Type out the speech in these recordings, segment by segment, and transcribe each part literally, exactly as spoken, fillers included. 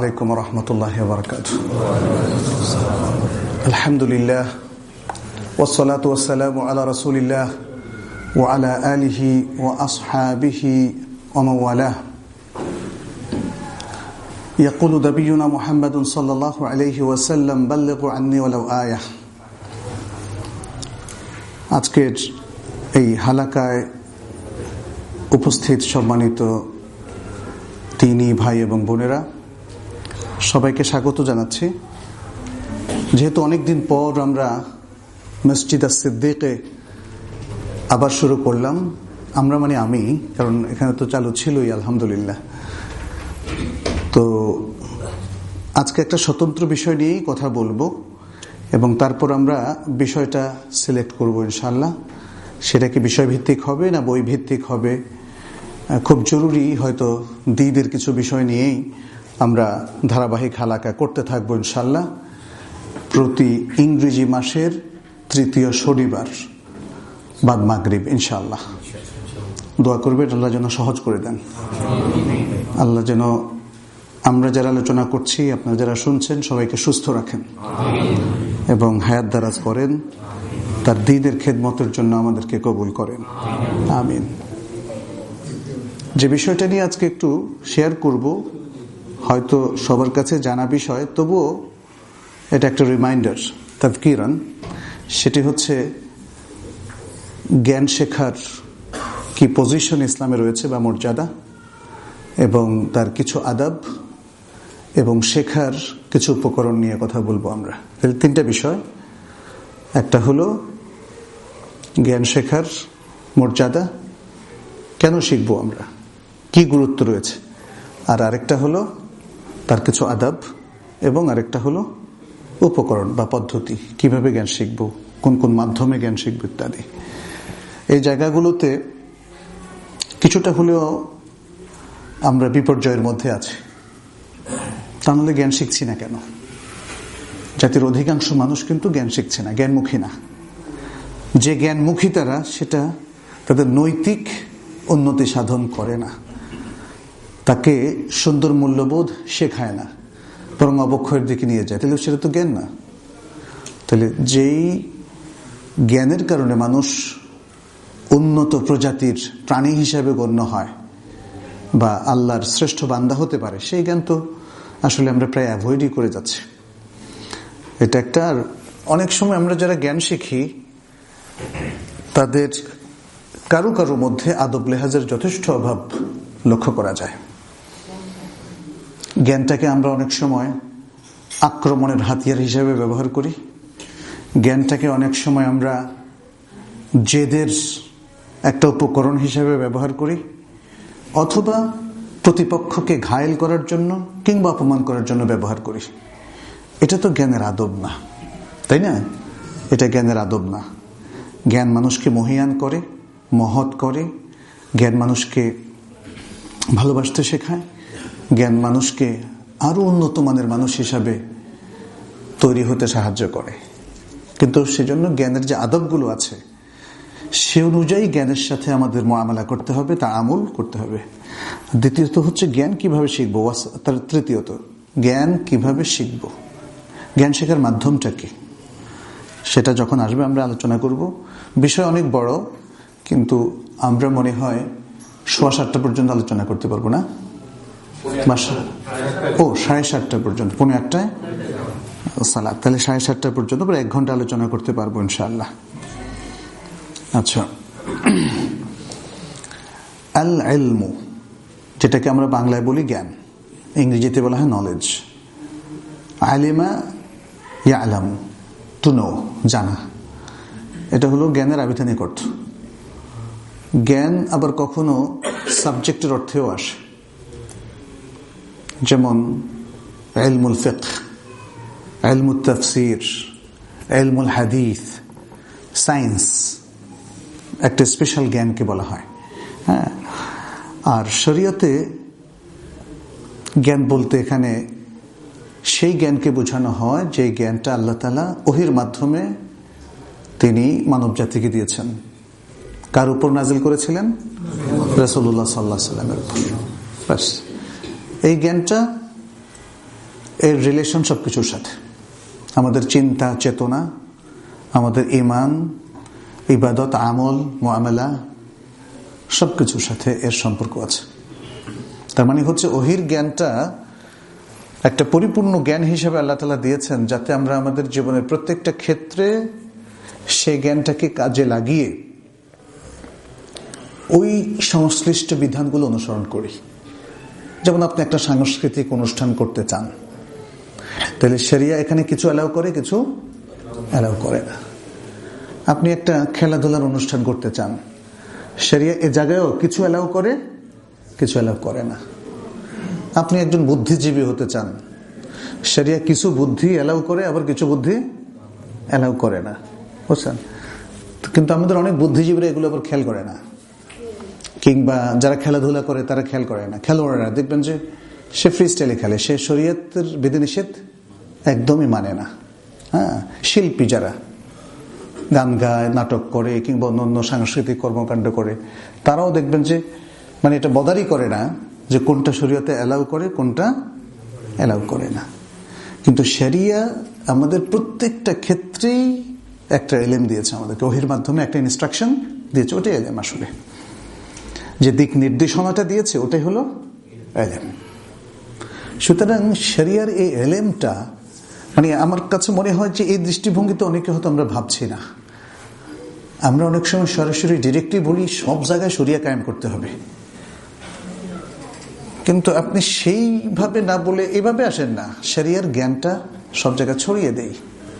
আলাইকুম ওয়া রাহমাতুল্লাহি ওয়া বারাকাতুহু। আলহামদুলিল্লাহ ওয়াস সালাতু ওয়াস সালামু আলা রাসূলিল্লাহ ওয়া আলা আলিহি ওয়া আসহাবিহি ওয়া মান ওয়ালাহ। ইয়াকুলু নাবিয়ুনা মুহাম্মাদুন সাল্লাল্লাহু আলাইহি ওয়াসাল্লাম বাল্লিগু আন্নি ওয়ালাউ আয়াহ। আজকের এই হালাকায় উপস্থিত সম্মানিত তিনি ভাই এবং বোনেরা, সবাইকে স্বাগত জানাচ্ছি। যেহেতু অনেকদিন পর আমরা মসজিদ আস-সিদ্দিকে আবার শুরু করলাম, আমরা মানে আমি, কারণ এখানে তো চালু ছিলই আলহামদুলিল্লাহ। তো আজকে একটা স্বতন্ত্র বিষয় নিয়েই কথা বলবো এবং তারপর আমরা বিষয়টা সিলেক্ট করব ইনশাআল্লাহ। সেটা কি বিষয়ভিত্তিক হবে না বই ভিত্তিক হবে? খুব জরুরি হয়তো দিদের কিছু বিষয় নিয়েই আমরা ধারাবাহিক হালাকা করতে থাকবো ইনশাআল্লাহ। প্রতি ইংরেজি মাসের তৃতীয় শনিবার বাদ মাগরিব ইনশাআল্লাহ। দোয়া করবেন আল্লাহ যেন সহজ করে দেন, আল্লাহ যেন আমরা যারা আলোচনা করছি, আপনারা যারা শুনছেন, সবাইকে সুস্থ রাখেন এবং হায়াত দারাজ করেন, তার দ্বীনের খেদমতের জন্য আমাদেরকে কবুল করেন, আমিন। যে বিষয়টা নিয়ে আজকে একটু শেয়ার করব, হয়তো সবার কাছে জানা বিষয়, তবুও এটা একটা রিমাইন্ডার, তাযকিরান। সেটি হচ্ছে জ্ঞান শেখার কি পজিশন ইসলামে রয়েছে বা মর্যাদা, এবং তার কিছু আদাব এবং শেখার কিছু উপকরণ নিয়ে কথা বলবো আমরা। তিনটা বিষয়, একটা হলো জ্ঞান শেখার মর্যাদা, কেন শিখবো আমরা, কি গুরুত্ব রয়েছে, আর আরেকটা হলো তার কিছু আদাব, এবং আরেকটা হলো উপকরণ বা পদ্ধতি, কিভাবে জ্ঞান শিখবো, কোন কোন মাধ্যমে জ্ঞান শিখবো ইত্যাদি। এই জায়গাগুলোতে কিছুটা হলেও আমরা বিপর্যয়ের মধ্যে আছি। তাহলে জ্ঞান শিখছি না কেন? জাতির অধিকাংশ মানুষ কিন্তু জ্ঞান শিখছে না, জ্ঞানমুখী না। যে জ্ঞানমুখী তারা, সেটা তাদের নৈতিক উন্নতি সাধন করে না, তাকে সুন্দর মূল্যবোধ শেখায় না, বরং অবক্ষয়ের দিকে নিয়ে যায়। তাহলে সেটা তো জ্ঞান না। তাহলে যেই জ্ঞানের কারণে মানুষ উন্নত প্রজাতির প্রাণী হিসাবে গণ্য হয় বা আল্লাহর শ্রেষ্ঠ বান্দা হতে পারে, সেই জ্ঞান তো আসলে আমরা প্রায় অ্যাভয়েডই করে যাচ্ছি। এটা একটা, অনেক সময় আমরা যারা জ্ঞান শিখি তাদের কারো কারো মধ্যে আদব লেহাজের যথেষ্ট অভাব লক্ষ্য করা যায়। জ্ঞানটাকে আমরা অনেক সময় আক্রমণের হাতিয়ার হিসেবে ব্যবহার করি। জ্ঞানটাকে অনেক সময় আমরা জেদের একটা উপকরণ হিসেবে ব্যবহার করি, অথবা প্রতিপক্ষকে ঘায়েল করার জন্য কিংবা অপমান করার জন্য ব্যবহার করি। এটা তো জ্ঞানের আদব না, তাই না? এটা জ্ঞানের আদব না। জ্ঞান মানুষকে মহিয়ান করে, মহৎ করে। জ্ঞান মানুষকে ভালোবাসতে শেখায়। জ্ঞান মানুষকে আরো উন্নত মানের মানুষ হিসাবে তৈরি হতে সাহায্য করে। কিন্তু সেজন্য জ্ঞানের যে আদবগুলো আছে, সে অনুযায়ী জ্ঞানের সাথে আমাদের মুআমালা করতে হবে, তা আমল করতে হবে। দ্বিতীয়ত হচ্ছে জ্ঞান কিভাবে শিখবো, তার তৃতীয়ত জ্ঞান কিভাবে শিখবো, জ্ঞান শেখার মাধ্যমটা কি, সেটা যখন আসবে আমরা আলোচনা করব। বিষয় অনেক বড়, কিন্তু আমরা মনে হয় সোয়া সাতটা পর্যন্ত আলোচনা করতে পারবো না। ও সাড়ে সাতটা পর্যন্ত, পৌনে আটটায় সালাত, তাহলে সাড়ে সাতটা পর্যন্ত প্রায় এক ঘন্টা আলোচনা করতে পারবো ইনশাআল্লাহ। আচ্ছা, আল ইলমু, যেটাকে আমরা বাংলায় বলি জ্ঞান, ইংরেজিতে বলা হয় নলেজ। আলিমা ইয়ালামু, টু নো, জানা। এটা হলো জ্ঞানের আবিধানিক অর্থ। জ্ঞান আবার কখনো সাবজেক্টের অর্থেও আসে, যেমন ইলমুল ফিকহ, ইলমুত তাফসীর, ইলমুল হাদিস, সায়েন্স, একটা স্পেশাল জ্ঞানকে বলা হয়। হ্যাঁ, আর শরীয়তে জ্ঞান বলতে এখানে সেই জ্ঞানকে বোঝানো হয় যে জ্ঞানটা আল্লাহ তাআলা ওহীর মাধ্যমে তিনি মানব জাতিকে দিয়েছেন। কার উপর নাজিল করেছিলেন? রাসূলুল্লাহ সাল্লাল্লাহু আলাইহি ওয়াসাল্লামের উপর। বাস, এই জ্ঞানটা এর রিলেশন সবকিছুর সাথে, আমাদের চিন্তা চেতনা, আমাদের ঈমান, ইবাদত, আমল, মুআমালা সবকিছুর সাথে এর সম্পর্ক আছে। তার মানে হচ্ছে ওহির জ্ঞানটা একটা পরিপূর্ণ জ্ঞান হিসেবে আল্লাহ তাআলা দিয়েছেন, যাতে আমরা আমাদের জীবনের প্রত্যেকটা ক্ষেত্রে সেই জ্ঞানটাকে কাজে লাগিয়ে ওই সংশ্লিষ্ট বিধানগুলো অনুসরণ করি। যেমন আপনি একটা সাংস্কৃতিক অনুষ্ঠান করতে চান, তাহলে শরিয়া এখানে কিছু অ্যালাউ করে, কিছু অ্যালাউ করে না। আপনি একটা খেলাধুলার অনুষ্ঠান করতে চান, শরিয়া এ জায়গায়ও কিছু অ্যালাউ করে, কিছু অ্যালাউ করে না। আপনি একজন বুদ্ধিজীবী হতে চান, শরিয়া কিছু বুদ্ধি অ্যালাউ করে, আবার কিছু বুদ্ধি অ্যালাউ করে না, বুঝছেন? কিন্তু আমাদের অনেক বুদ্ধিজীবীরা এগুলো আবার খেয়াল করে না, কিংবা যারা খেলাধুলা করে তারা খেয়াল করে না। খেলোয়াড়রা দেখবেন যে সে ফ্রি স্টাইলে খেলে, সে শরীয়তের বিধিনিষেধ একদমই মানে না। হ্যাঁ, শিল্পী যারা গান গায়, নাটক করে, কিংবা অন্য সাংস্কৃতিক কর্মকাণ্ড করে, তারাও দেখবেন যে মানে এটা বদারি করে না যে কোনটা শরীয়তে অ্যালাউ করে, কোনটা অ্যালাউ করে না। কিন্তু শরিয়া আমাদের প্রত্যেকটা ক্ষেত্রেই একটা এলেম দিয়েছে, আমাদেরকে ওহির মাধ্যমে একটা ইনস্ট্রাকশন দিয়েছে। ওটাই এলেম, আসলে যে দিক নির্দেশনাটা দিয়েছে ওটাই হলো এলেম। সুতরাং শরিয়ার এই এলেমটা মানে আমার কাছে মনে হয় যে এই দৃষ্টিভঙ্গিতে অনেকে হয়তো আমরা ভাবছি না। আমরা অনেক সময় সরাসরি ডিরেক্টলি বলি সব জায়গায় শরিয়া কায়েম করতে হবে, কিন্তু আপনি সেইভাবে না বলে এভাবে আসেন না, শরিয়ার জ্ঞানটা সব জায়গায় ছড়িয়ে দেই।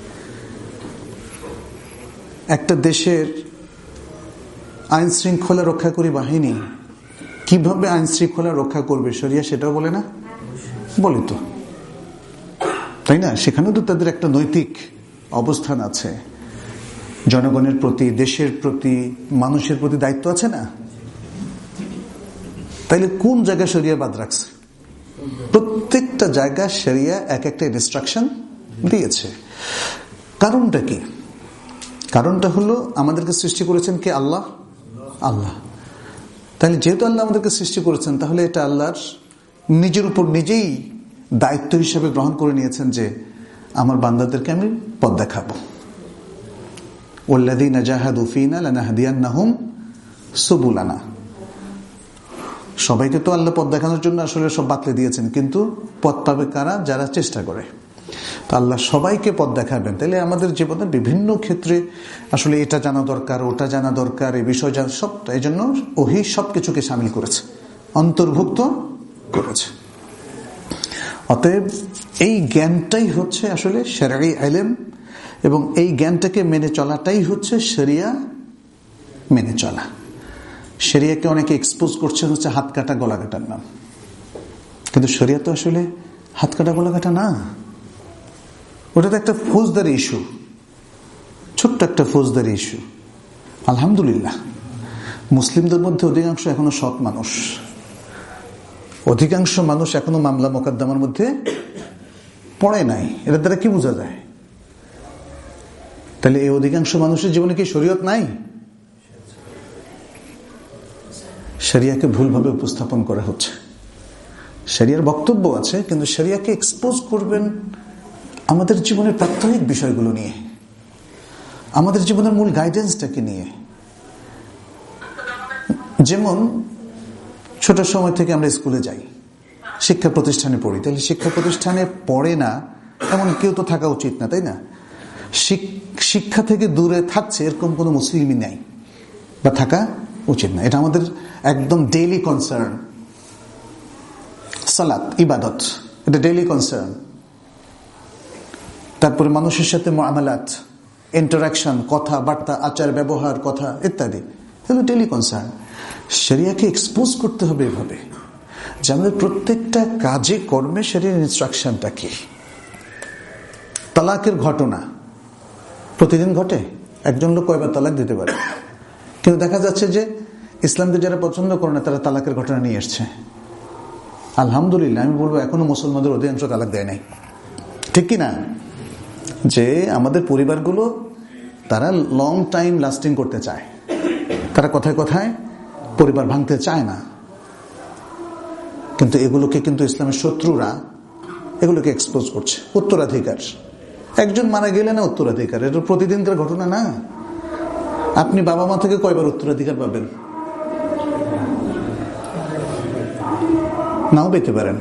একটা দেশের আইন শৃঙ্খলা রক্ষাকারী বাহিনী কিভাবে আইন শৃঙ্খলা রক্ষা করবে শরিয়া সেটাও বলে না, বলে তো, তাই না? সেখানেও তো তাদের একটা নৈতিক অবস্থান আছে, জনগণের প্রতি, দেশের প্রতি, মানুষের প্রতি দায়িত্ব আছে না? তাইলে কোন জায়গায় শরিয়া বাদ রাখছে? প্রত্যেকটা জায়গায় শরিয়া এক একটা ইনস্ট্রাকশন দিয়েছে। কারণটা কি? কারণটা হলো আমাদেরকে সৃষ্টি করেছেন কে? আল্লাহ। আল্লাহ তাহলে যেহেতু আল্লাহ আমাদেরকে সৃষ্টি করেছেন, তাহলে এটা আল্লাহর নিজের উপর নিজেই দায়িত্ব হিসেবে গ্রহণ করে নিয়েছেন যে আমার বান্দাদেরকে আমি পথ দেখাবো। ওয়াল্লাযীনা জাহাদু ফীনা লানাহদিয়ান্নাহুম সুবুলানা। সবাইকে তো আল্লাহ পথ দেখানোর জন্য আসলে সব বাতলে দিয়েছেন, কিন্তু পথ পাবে কারা? যারা চেষ্টা করে। তো আল্লাহ সবাইকে পথ দেখাবেন। তাহলে আমাদের জীবনের বিভিন্ন ক্ষেত্রে আসলে এটা জানা দরকার, ওটা জানা দরকার, এই বিষয় জানা, সব এই জন্য ওহী সবকিছুকে শামিল করেছে, অন্তর্ভুক্ত করেছে। অতএব এই জ্ঞানটাই হচ্ছে আসলে শরঈ ইলম, এবং এই জ্ঞানটাকে মেনে চলাটাই হচ্ছে শরিয়া মেনে চলা। শরিয়াকে অনেকে এক্সপোজ করছে হচ্ছে হাত কাটা গলা কাটার নাম, কিন্তু শরিয়া তো আসলে হাত কাটা গলা কাটা না, ওটা তো একটা ফৌজদারি ইস্যু, ছোট্ট একটা ফৌজদারি ইস্যু। আলহামদুলিল্লাহ মুসলিমদের মধ্যে অধিকাংশ এখনো সৎ মানুষ, অধিকাংশ মানুষ এখনো মামলা মোকদ্দমার মধ্যে পড়ে নাই। এটার দ্বারা কি বোঝা যায়? তাহলে এই অধিকাংশ মানুষের জীবনে কি শরীয়ত নাই? শরিয়াকে ভুলভাবে উপস্থাপন করা হচ্ছে। শরিয়ার বক্তব্য আছে, কিন্তু শরিয়াকে এক্সপোজ করবেন আমাদের জীবনের প্রাত্যহিক বিষয়গুলো নিয়ে, আমাদের জীবনের মূল গাইডেন্সটাকে নিয়ে। যেমন ছোট সময় থেকে আমরা স্কুলে যাই, শিক্ষা প্রতিষ্ঠানে পড়ি, তাহলে শিক্ষা প্রতিষ্ঠানে পড়ে না এমন কেউ তো থাকা উচিত না, তাই না? শিক্ষা থেকে দূরে থাকছে এরকম কোনো মুসলিমই নাই, বা থাকা উচিত না। এটা আমাদের একদম ডেইলি কনসার্ন। সালাত, ইবাদত, এটা ডেইলি কনসার্ন। তারপরে মানুষের সাথে মুআমালাত, ইন্টারাকশন, কথাবার্তা, আচার ব্যবহার, কথা ইত্যাদি, এগুলো ডেইলি কনসার্ন। শরিয়াকে এক্সপোজ করতে হবে এভাবে যে আমাদের প্রত্যেকটা কাজে কর্মে শরিয়ার ইনস্ট্রাকশনটা কি। তালাকের ঘটনা প্রতিদিন ঘটে, একজন লোক কয়বার তালাক দিতে পারে, কিন্তু দেখা যাচ্ছে যে ইসলামকে যারা পছন্দ করে না তারা তালাকের ঘটনা নিয়ে এসছে। আলহামদুলিল্লাহ, আমি বলবো এখনো মুসলমানদের অধিকাংশ তালাক দেয় নাই, ঠিক কি না? যে আমাদের পরিবারগুলো তারা লং টাইম লাস্টিং করতে চায়, তারা কথায় কথায় পরিবার ভাঙতে চায় না। কিন্তু এগুলোকে কিন্তু ইসলামের শত্রুরা এগুলোকে এক্সপোজ করছে। উত্তরাধিকার, একজন মারা গেলে না উত্তরাধিকার, এটা প্রতিদিনকার ঘটনা না। আপনি বাবা মা থেকে কয়বার উত্তরাধিকার পাবেন? নাও পেতে পারেন,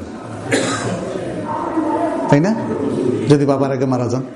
তাই না? যদি বাবার আগে মারা যান।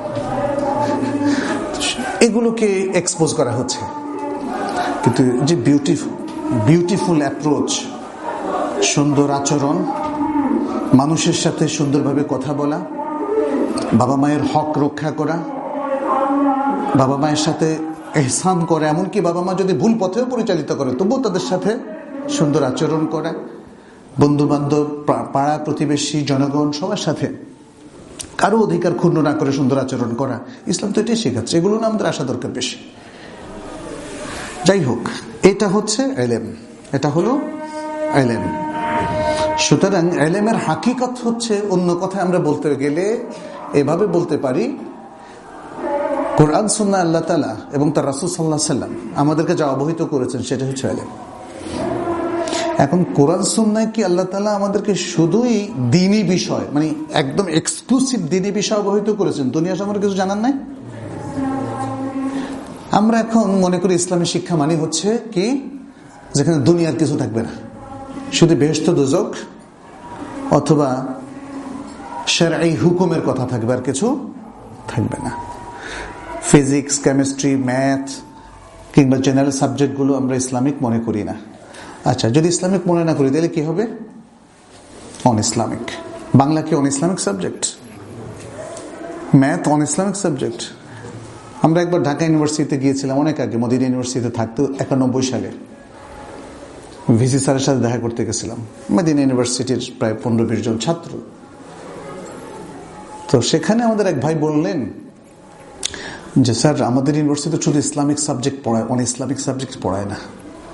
এগুলোকে এক্সপোজ করা হচ্ছে। কিন্তু যে বিউটিফুল বিউটিফুল অ্যাপ্রোচ, সুন্দর আচরণ, মানুষের সাথে সুন্দরভাবে কথা বলা, বাবা মায়ের হক রক্ষা করা, বাবা মায়ের সাথে এহসান করা, এমনকি বাবা মা যদি ভুল পথেও পরিচালিত করে তবুও তাদের সাথে সুন্দর আচরণ করা, বন্ধু বান্ধব, পাড়া প্রতিবেশী, জনগণ সবার সাথে কারো অধিকার ক্ষুণ্ণ না করে সুন্দর আচরণ করা, ইসলাম তো এটাই শেখাচ্ছে। এগুলো না আমাদের আসা দরকার বেশি। যাই হোক, এটা হচ্ছে এলেম, এটা হলো এলেম। সুতরাং এলেমের হাকিকত হচ্ছে, অন্য কথা আমরা বলতে গেলে এভাবে বলতে পারি, কোরআন সুন্নাহ আল্লাহ তাআলা এবং তার রাসূল সাল্লাল্লাহু আলাইহি ওয়াসাল্লাম আমাদেরকে যা অবহিত করেছেন সেটা হচ্ছে এলেম। এখন কোরআন সুন্নাহ কি আল্লাহ তাআলা আমাদেরকে শুধুই দ্বীনি বিষয়, মানে একদম এক্সক্লুসিভ দ্বীনি বিষয় অবহিত করেছেন, দুনিয়া সম্পর্কে কিছু জানার নাই? আমরা এখন মনে করি ইসলামী শিক্ষা মানে হচ্ছে কি, যেখানে দুনিয়ার কিছু থাকবে না, শুধু বেহেশত দোজখ অথবা শরঈ হুকুমের কথা থাকবে, আর কিছু থাকবে না। ফিজিক্স, কেমিস্ট্রি, ম্যাথ কিংবা জেনারেল সাবজেক্টগুলো আমরা ইসলামিক মনে করি না। আচ্ছা, যদি ইসলামিক মনে না করি তাহলে কি হবে? On Islamic. বাংলা কি non Islamic subject? Math non Islamic subject? আমরা একবার ঢাকা ইউনিভার্সিটিতে গিয়েছিলাম অনেক আগে, মদিনা ইউনিভার্সিটিতে থাকতো, একানব্বই সালে ভিসি স্যারের সাথে দেখা করতে গেছিলাম। মদিনা ইউনিভার্সিটির প্রায় পনেরো বিশ জন ছাত্র। তো সেখানে আমাদের এক ভাই বললেন যে স্যার, আমাদের ইউনিভার্সিটিতে শুধু ইসলামিক সাবজেক্ট পড়ায়, অন ইসলামিক সাবজেক্ট পড়ায় না।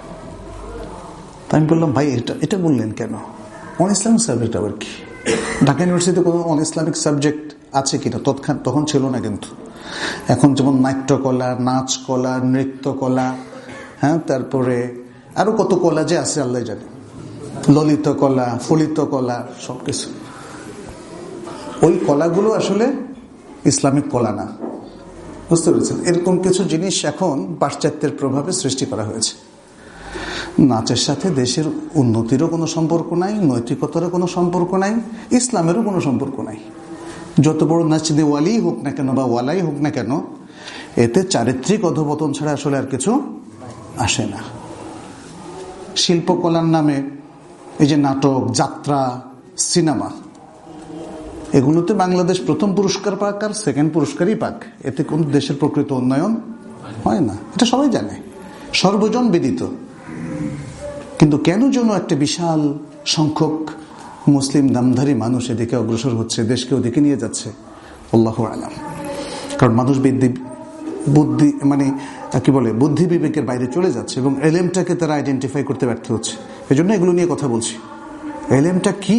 আমি বললাম, ভাই এটা এটা বললেন কেন? অন ইসলামিক সাবজেক্ট আবার কি? ঢাকা ইউনিভার্সিটিতে কোনো অন ইসলামিক সাবজেক্ট আছে কিনা? তৎক্ষণ তখন ছিল না, কিন্তু এখন যেমন নাট্যকলা, নাচ কলা, নৃত্য কলা, হ্যাঁ, তারপরে আরো কত কলা যে আছে আল্লাহ জানে, ললিত কলা, ফলিত কলা, সবকিছু। ওই কলাগুলো আসলে ইসলামিক কলা না, বুঝতে পেরেছেন? এরকম কিছু জিনিস এখন পাশ্চাত্যের প্রভাবে সৃষ্টি করা হয়েছে। নাচের সাথে দেশের উন্নতিরও কোনো সম্পর্ক নাই, নৈতিকতারও কোনো সম্পর্ক নাই, ইসলামেরও কোনো সম্পর্ক নাই। যত বড় নাচদে ওয়ালি হোক না কেন বা ওয়ালাই হোক না কেন, এতে চারিত্রিক অধপতন ছাড়া আসলে আর কিছু আসে না। শিল্পকলার নামে এই যে নাটক, যাত্রা, সিনেমা, এগুলোতে বাংলাদেশ প্রথম পুরস্কার পাক আর সেকেন্ড পুরস্কারই পাক, এতে কোন দেশের প্রকৃত উন্নয়ন হয় না, এটা সবাই জানে, সর্বজন বিদিত। কিন্তু কেন যেন একটা বিশাল সংখ্যক মুসলিম দামধারী মানুষ এদিকে অগ্রসর হচ্ছে, দেশকে ওদিকে নিয়ে যাচ্ছে, আল্লাহু আলাম। কারণ মানুষ বুদ্ধি বুদ্ধি মানে কি বলে বুদ্ধি বিবেকের বাইরে চলে যাচ্ছে এবং এলেমটাকে তারা আইডেন্টিফাই করতে ব্যর্থ হচ্ছে। এই জন্য এগুলো নিয়ে কথা বলছি। এলেমটা কি?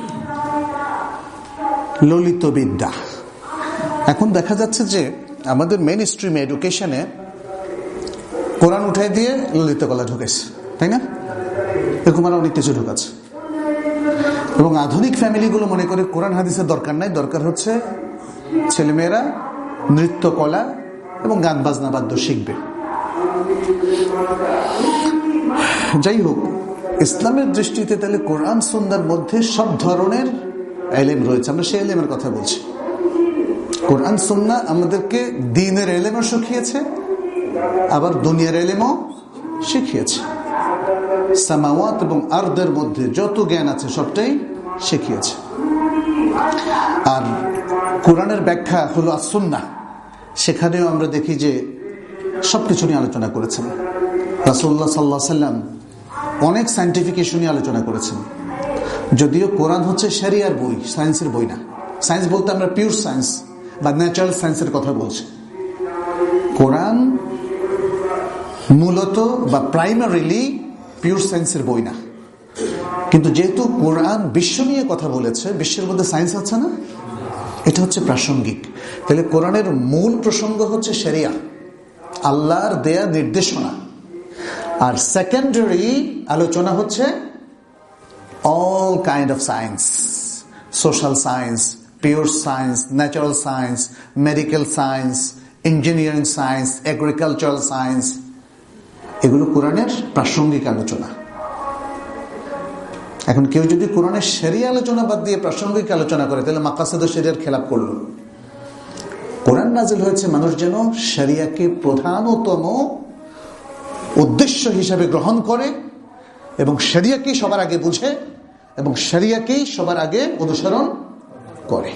ললিত বিদ্যা। এখন দেখা যাচ্ছে যে আমাদের মেইন স্ট্রিম এডুকেশনে কোরআন উঠাই দিয়ে ললিত কলা ঢুকেছে, তাই না? এরকম আরো অনেক কিছু ঢুকাচ্ছে। এবং আধুনিক ফ্যামিলিগুলো মনে করে কোরআন হাদিসের দরকার নাই, দরকার হচ্ছে ছেলেমেয়েরা নৃত্য কলা এবং গান বাজনা বাদ্য শিখবে। যাই হোক, ইসলামের দৃষ্টিতে তাহলে কোরআন সুন্নাহর মধ্যে সব ধরনের এলেম রয়েছে। আমরা সেই এলেমের কথা বলছি। কোরআন সুন্নাহ আমাদেরকে দ্বীনের এলেমও শিখিয়েছে, আবার দুনিয়ার এলেমও শিখিয়েছে। সামাওয়াত এবং আরদের মধ্যে যত জ্ঞান আছে সবটাই শিখিয়েছে। আর কোরআনের ব্যাখ্যা হলো as-সুন্নাহ, সেখানেও আমরা দেখি যে সবকিছু নিয়ে আলোচনা করেছেন। রাসূলুল্লাহ সাল্লাল্লাহু আলাইহি সাল্লাম অনেক সায়েন্টিফিক ইস্যু নিয়ে আলোচনা করেছেন। যদিও কোরআন হচ্ছে শরিয়ার বই, সায়েন্সের বই না। সায়েন্স বলতে আমরা পিওর সায়েন্স বা ন্যাচারাল সায়েন্সের কথা বলছি। কোরআন মূলত বা প্রাইমারিলি পিওর সায়েন্সের বই না। কিন্তু যেহেতু কোরআন বিশ্ব নিয়ে কথা বলেছে, বিশ্বের মধ্যে সায়েন্স আছে না, এটা হচ্ছে প্রাসঙ্গিক। তাহলে কোরআনের মূল প্রসঙ্গ হচ্ছে শরিয়া, আল্লাহর দেয়া নির্দেশনা। আর সেকেন্ডারি আলোচনা হচ্ছে all kind of science, social science, pure science, natural science, medical science, engineering science, agricultural science, এগুলো কোরআনের প্রাসঙ্গিক আলোচনা। এখন কেউ যদি কোরআনের শরিয়া আলোচনা বাদ দিয়ে প্রাসঙ্গিক আলোচনা করে তাহলে মাকাসিদ শরিয়ার খেলাপ করলো। কোরআন নাজিল হয়েছে মানুষ যেন শরিয়াকে প্রধানতম উদ্দেশ্য হিসাবে গ্রহণ করে এবং শরিয়াকেই সবার আগে বুঝে এবং শরিয়াকেই সবার আগে অনুসরণ করে।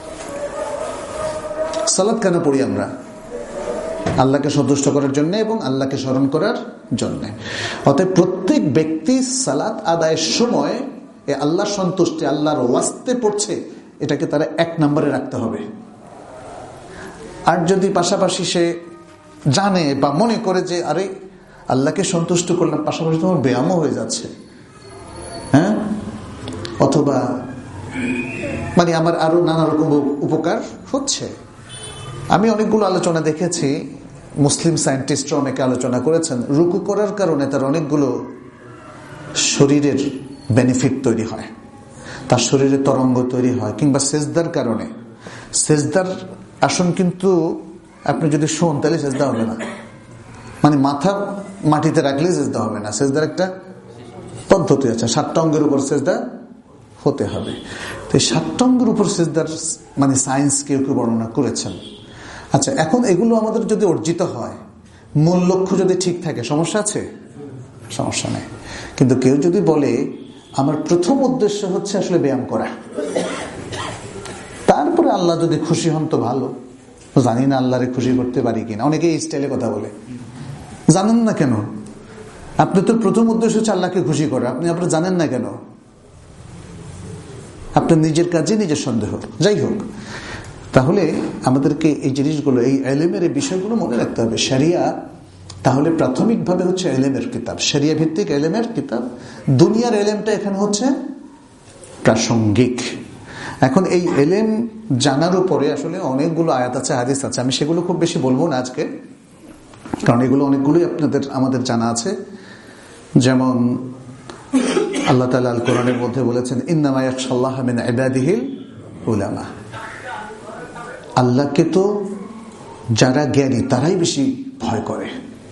সালাত কেন পড়ি আমরা? আল্লাহকে সন্তুষ্ট করার জন্য এবং আল্লাহকে স্মরণ করার জন্য। অতএব প্রত্যেক ব্যক্তি সালাত আদায়ের সময় এ আল্লাহ সন্তুষ্টি, আল্লাহর ওয়াস্তে পড়ছে, এটাকে তারা এক নম্বরে রাখতে হবে। আর যদি পাশাপাশি সে জানে বা মনে করে যে আরে আল্লাহকে সন্তুষ্ট করলাম, পাশাপাশি তোমার ব্যায়ামও হয়ে যাচ্ছে, হ্যাঁ, অথবা মানে আমার আরো নানা রকম উপকার হচ্ছে। আমি অনেকগুলো আলোচনা দেখেছি, মুসলিম সায়েন্টিস্টরা অনেকে আলোচনা করেছেন, রুকু করার কারণে তার অনেকগুলো শরীরের বেনিফিট তৈরি হয়, তার শরীরে তরঙ্গ তৈরি হয়, কিংবা সেজদার কারণে। সেজদার আসন কিন্তু আপনি যদি শোন তাহলে সেজদা হবে না, মানে মাথা মাটিতে রাখলে সেজদা হবে না। সেজদার একটা পদ্ধতি আছে, সাতটা অঙ্গের উপর সেজদা হতে হবে। তো এই সাতটা অঙ্গের উপর সেজদার মানে সায়েন্স কেউ কেউ বর্ণনা করেছেন। আচ্ছা, এখন এগুলো আমাদের যদি অর্জিত হয়, মূল লক্ষ্য যদি ঠিক থাকে, সমস্যা আছে? সমস্যা নেই। কিন্তু কেউ যদি বলে আমার প্রথম উদ্দেশ্য হচ্ছে আসলে ব্যায়াম করা, তারপরে আল্লাহ যদি খুশি হন তো ভালো, জানি না আল্লাহরে খুশি করতে পারি কিনা। অনেকে এই স্টাইলে কথা বলে, জানেন না কেন? আপনি তো প্রথম উদ্দেশ্য হচ্ছে আল্লাহকে খুশি করা, আপনি আপনার জানেন না কেন? আপনার নিজের কাজে নিজের সন্দেহ। যাই হোক, তাহলে আমাদেরকে এই জিনিসগুলো, এই এলেমের এই বিষয়গুলো মনে রাখতে হবে। শরিয়া তাহলে প্রাথমিকভাবে হচ্ছে এলেমের কিতাব, শরিয়া ভিত্তিক এলেমের কিতাব। দুনিয়ার এলেমটা এখানে হচ্ছে প্রাসঙ্গিক। এখন এই এলেম জানার উপরে আসলে অনেকগুলো আয়াত আছে, হাদিস আছে, আমি সেগুলো খুব বেশি বলবো না আজকে, কারণ এগুলো অনেকগুলোই আপনাদের আমাদের জানা আছে। যেমন আল্লাহ তাআলা আল কোরআনের মধ্যে বলেছেন, ইন্নামা ইয়াখশাল্লাহা মিন ইবাদিহিল উলামা। আল্লাহকে তো যারা জ্ঞানী তারাই বেশি ভয় করে।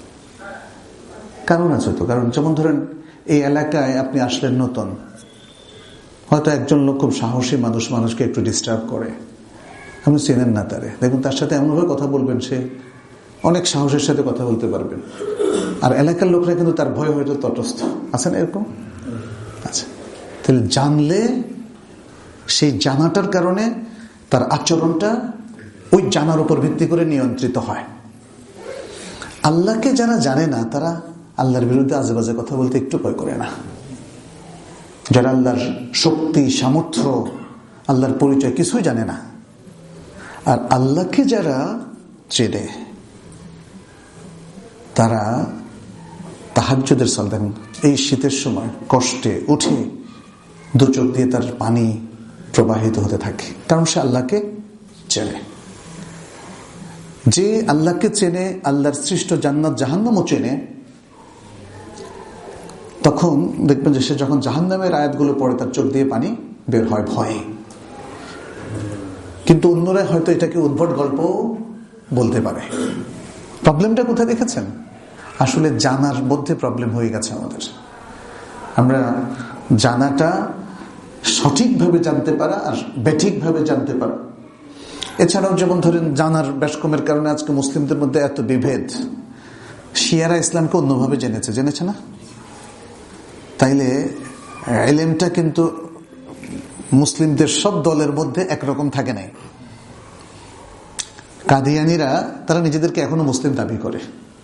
কারণ আছে তো, কারণ যেমন ধরেন এই এলাকায় আপনি আসলেন নতুন, হয়তো একজন লোক খুব সাহসী মানুষ, মানুষকে একটু ডিস্টার্ব করে, আপনি চেনেন না তারে, দেখুন তার সাথে এমনভাবে কথা বলবেন সে অনেক সাহসের সাথে কথা বলতে পারবেন। আর এলাকার লোকরা কিন্তু তার ভয় হয়তো তটস্থ, আছে না এরকম? আচ্ছা, তাহলে জানলে সেই জানাটার কারণে তার আচরণটা ওই জানার উপর ভিত্তি করে নিয়ন্ত্রিত হয়। আল্লাহকে যারা জানে না তারা আল্লাহর বিরুদ্ধে আজে বাজে কথা বলতে একটু ভয় করে না। যারা আল্লাহর শক্তি, সামর্থ্য, আল্লাহর পরিচয় কিছুই জানে না, আর আল্লাহকে যারা চেনে তারা তাহাজ্জুদের সালাত, দেখুন এই শীতের সময় কষ্টে উঠে দু চোখ দিয়ে তার পানি প্রবাহিত হতে থাকে, কারণ সে আল্লাহকে চেনে। যে আল্লাহকে চেনে, আল্লাহর সৃষ্ট জান্নাত জাহান্নামও চেনে, তখন দেখবেন যে সে যখন জাহান্নামের আয়াতগুলো পড়ে তার চোখ দিয়ে পানি বের হয় ভয়ে। কিন্তু অন্যরা হয়তো এটাকে উদ্ভট গল্প বলতে পারে। প্রবলেমটা কোথায় দেখেছেন? আসলে জানার মধ্যে প্রবলেম হয়ে গেছে আমাদের। আমরা জানাটা সঠিকভাবে জানতে পারা আর ব্যাঠিকভাবে জানতে পারা। এছাড়াও যেমন ধরেন জানার ব্যাসকমের কারণে আজকে মুসলিমদের মধ্যে এত বিভেদ। শিয়ারা ইসলামকে অন্যভাবে জেনেছে, জেনেছে না? তাইলে ইলমটা কিন্তু মুসলিমদের সব দলের মধ্যে একরকম থাকে নাই। কাদিয়ানীরা তারা নিজেদেরকে এখনো মুসলিম দাবি করে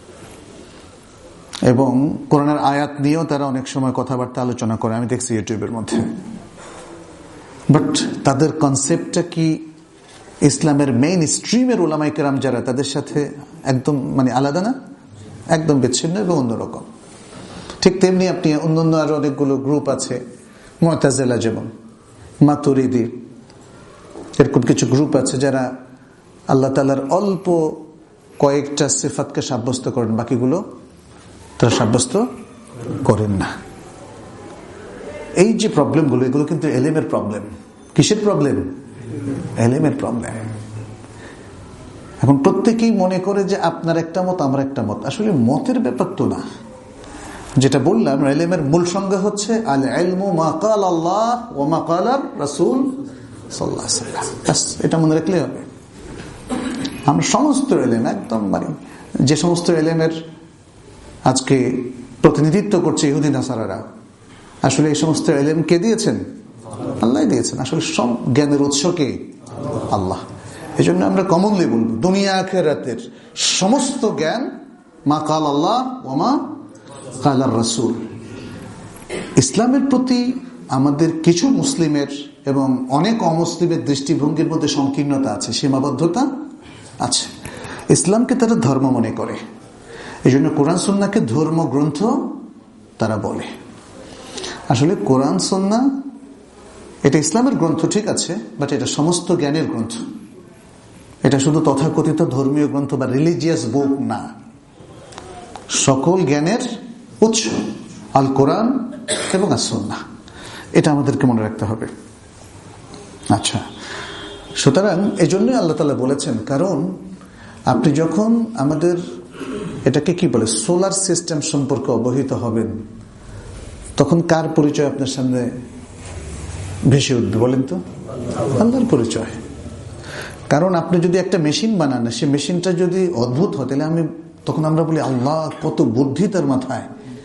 এবং কোরআনের আয়াত নিয়েও তারা অনেক সময় কথাবার্তা আলোচনা করে, আমি দেখছি ইউটিউবের মধ্যে। বাট তাদের কনসেপ্টটা কি ইসলামের মেইন স্ট্রিমের উলামায়ে কেরাম যারা, তাদের সাথে একদম মানে আলাদা না, একদম বিচ্ছিন্ন এবং অন্যরকম। ঠিক তেমনি আপনি অন্যান্য আরো অনেকগুলো গ্রুপ আছে, মুতাজিলা যেমন, মাতুরিদি, এরকম কিছু গ্রুপ আছে যারা আল্লাহ তাআলার অল্প কয়েকটা সিফাতকে সাব্যস্ত করেন, বাকিগুলো তারা সাব্যস্ত করেন না। এই যে প্রবলেমগুলো, এগুলো কিন্তু এলেমের প্রবলেম, কিসের প্রবলেম? এলেমের প্রবলেম। এখন প্রত্যেকেই মনে করে যে আপনার একটা মত আমার একটা মত। আসলে মতের ব্যাপার তো না। যেটা বললাম, এলেমের মূল সংজ্ঞা হচ্ছে আল ইলমু মা ক্বালা আল্লাহ ওয়া মা ক্বালা রাসূল সাল্লাল্লাহু আলাইহি ওয়াসাল্লাম। বাস, এটা মনে রাখলে হবে। আমরা সমস্ত এলেম একদম মানে যে সমস্ত এলেমের আজকে প্রতিনিধিত্ব করছে ইহুদি নাসারারা, আসলে এই সমস্ত এলেম কে দিয়েছেন? আল্লাহ দিয়েছেন। আসলে সব জ্ঞানের উৎস কে? আল্লাহ। এই জন্য আমরা কমনলি বলবো দুনিয়া আখিরাতের সমস্ত জ্ঞান মা ক্বালা আল্লাহ ওয়া মা ক্বালা রাসূল। ইসলামের প্রতি আমাদের কিছু মুসলিমের এবং অনেক অমুসলিমের দৃষ্টিভঙ্গির মধ্যে সংকীর্ণতা আছে, সীমাবদ্ধতা আছে। ইসলামকে তারা ধর্ম মনে করে, এই জন্য কোরআন সুন্নাহকে ধর্মগ্রন্থ তারা বলে। আসলে কোরআন সুন্নাহ এটা ইসলামের গ্রন্থ, ঠিক আছে, বাট এটা সমস্ত জ্ঞানের গ্রন্থ। এটা শুধু তথাকথিত ধর্মীয় গ্রন্থ বা রিলিজিয়াস বুক না, সকল জ্ঞানের উৎস আল কোরআন এবং আস সুন্নাহ। এটা আমাদেরকে মনে রাখতে হবে। আচ্ছা, সুতরাং এই জন্যই আল্লাহ তাআলা বলেছেন, কারণ আপনি যখন আমাদের এটাকে কি বলে সোলার সিস্টেম সম্পর্কে অবহিত হবেন, তখন কার পরিচয় আপনার সামনে ভেসে উঠবে বলেন তো? আল্লাহর পরিচয়। কারণ আপনি যদি একটা মেশিন বানান, সে মেশিনটা যদি অদ্ভুত হয়, তাহলে আমি তখন আমরা বলি আল্লাহ কত বুদ্ধি তার মাথায়,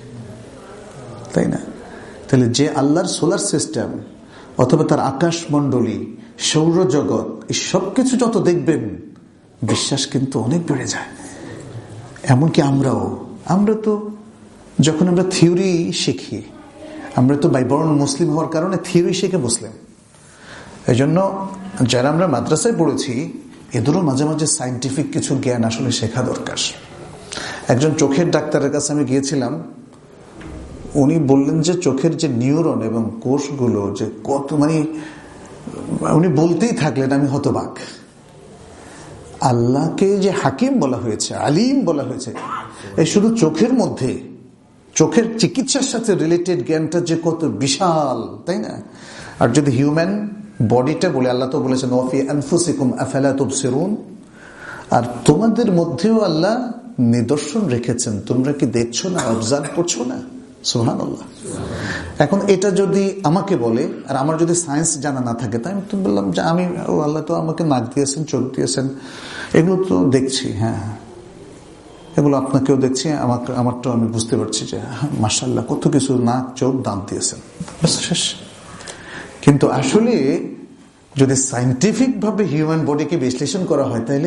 তাই না? তাহলে যে আল্লাহর সোলার সিস্টেম অথবা তার আকাশ মণ্ডলী, সৌরজগৎ, এই সবকিছু যত দেখবেন বিশ্বাস কিন্তু অনেক বেড়ে যায়। এমনকি আমরাও আমরা তো যখন আমরা থিওরি শিখি, আমরা তো বাইবর্ণ মুসলিম হওয়ার কারণে থিওরি শিখে মুসলিম। এই জন্য যারা আমরা মাদ্রাসায় পড়েছি, এদেরও মাঝে মাঝে সায়েন্টিফিক কিছু জ্ঞান আসলে শেখা দরকার। একজন চোখের ডাক্তারের কাছে আমি গিয়েছিলাম, উনি বললেন যে চোখের যে নিউরন এবং কোষগুলো যে কত, মানে উনি বলতেই থাকলেন আমি হতবাক। আল্লাহকে যে হাকিম বলা হয়েছে, আলিম বলা হয়েছে, এই শুধু চোখের মধ্যে, চোখের চিকিৎসার সাথে রিলেটেড জ্ঞানটা যে কত বিশাল, তাই না? আর যদি হিউম্যান বডিটা বলে, আল্লাহ তো বলেছেন ওয়াফি আনফুসিকুম আফালা তুবসিরুন, আর তোমাদের মধ্যেও আল্লাহ নিদর্শন রেখেছেন, তোমরা কি দেখছো না, অবজার্ভ করছো না? সুবহানাল্লাহ। এখন এটা যদি আমাকে বলে আর আমার যদি সায়েন্স জানা না থাকে, তাই আমি তো বললাম যে আমি, ও আল্লাহ তো আমাকে নাক দিয়েছেন, চোখ দিয়েছেন, এগুলো তো দেখছি, হ্যাঁ এগুলো আপনাকেও দেখছি, আমাকে আমারটাও আমি বুঝতে পারছি যে মাশাআল্লাহ কত কিছু নাক চোখ দাঁত দিয়েছেন, শেষ। কিন্তু আসলে যদি সায়েন্টিফিক ভাবে হিউম্যান বডিকে বিশ্লেষণ করা হয়, তাইলে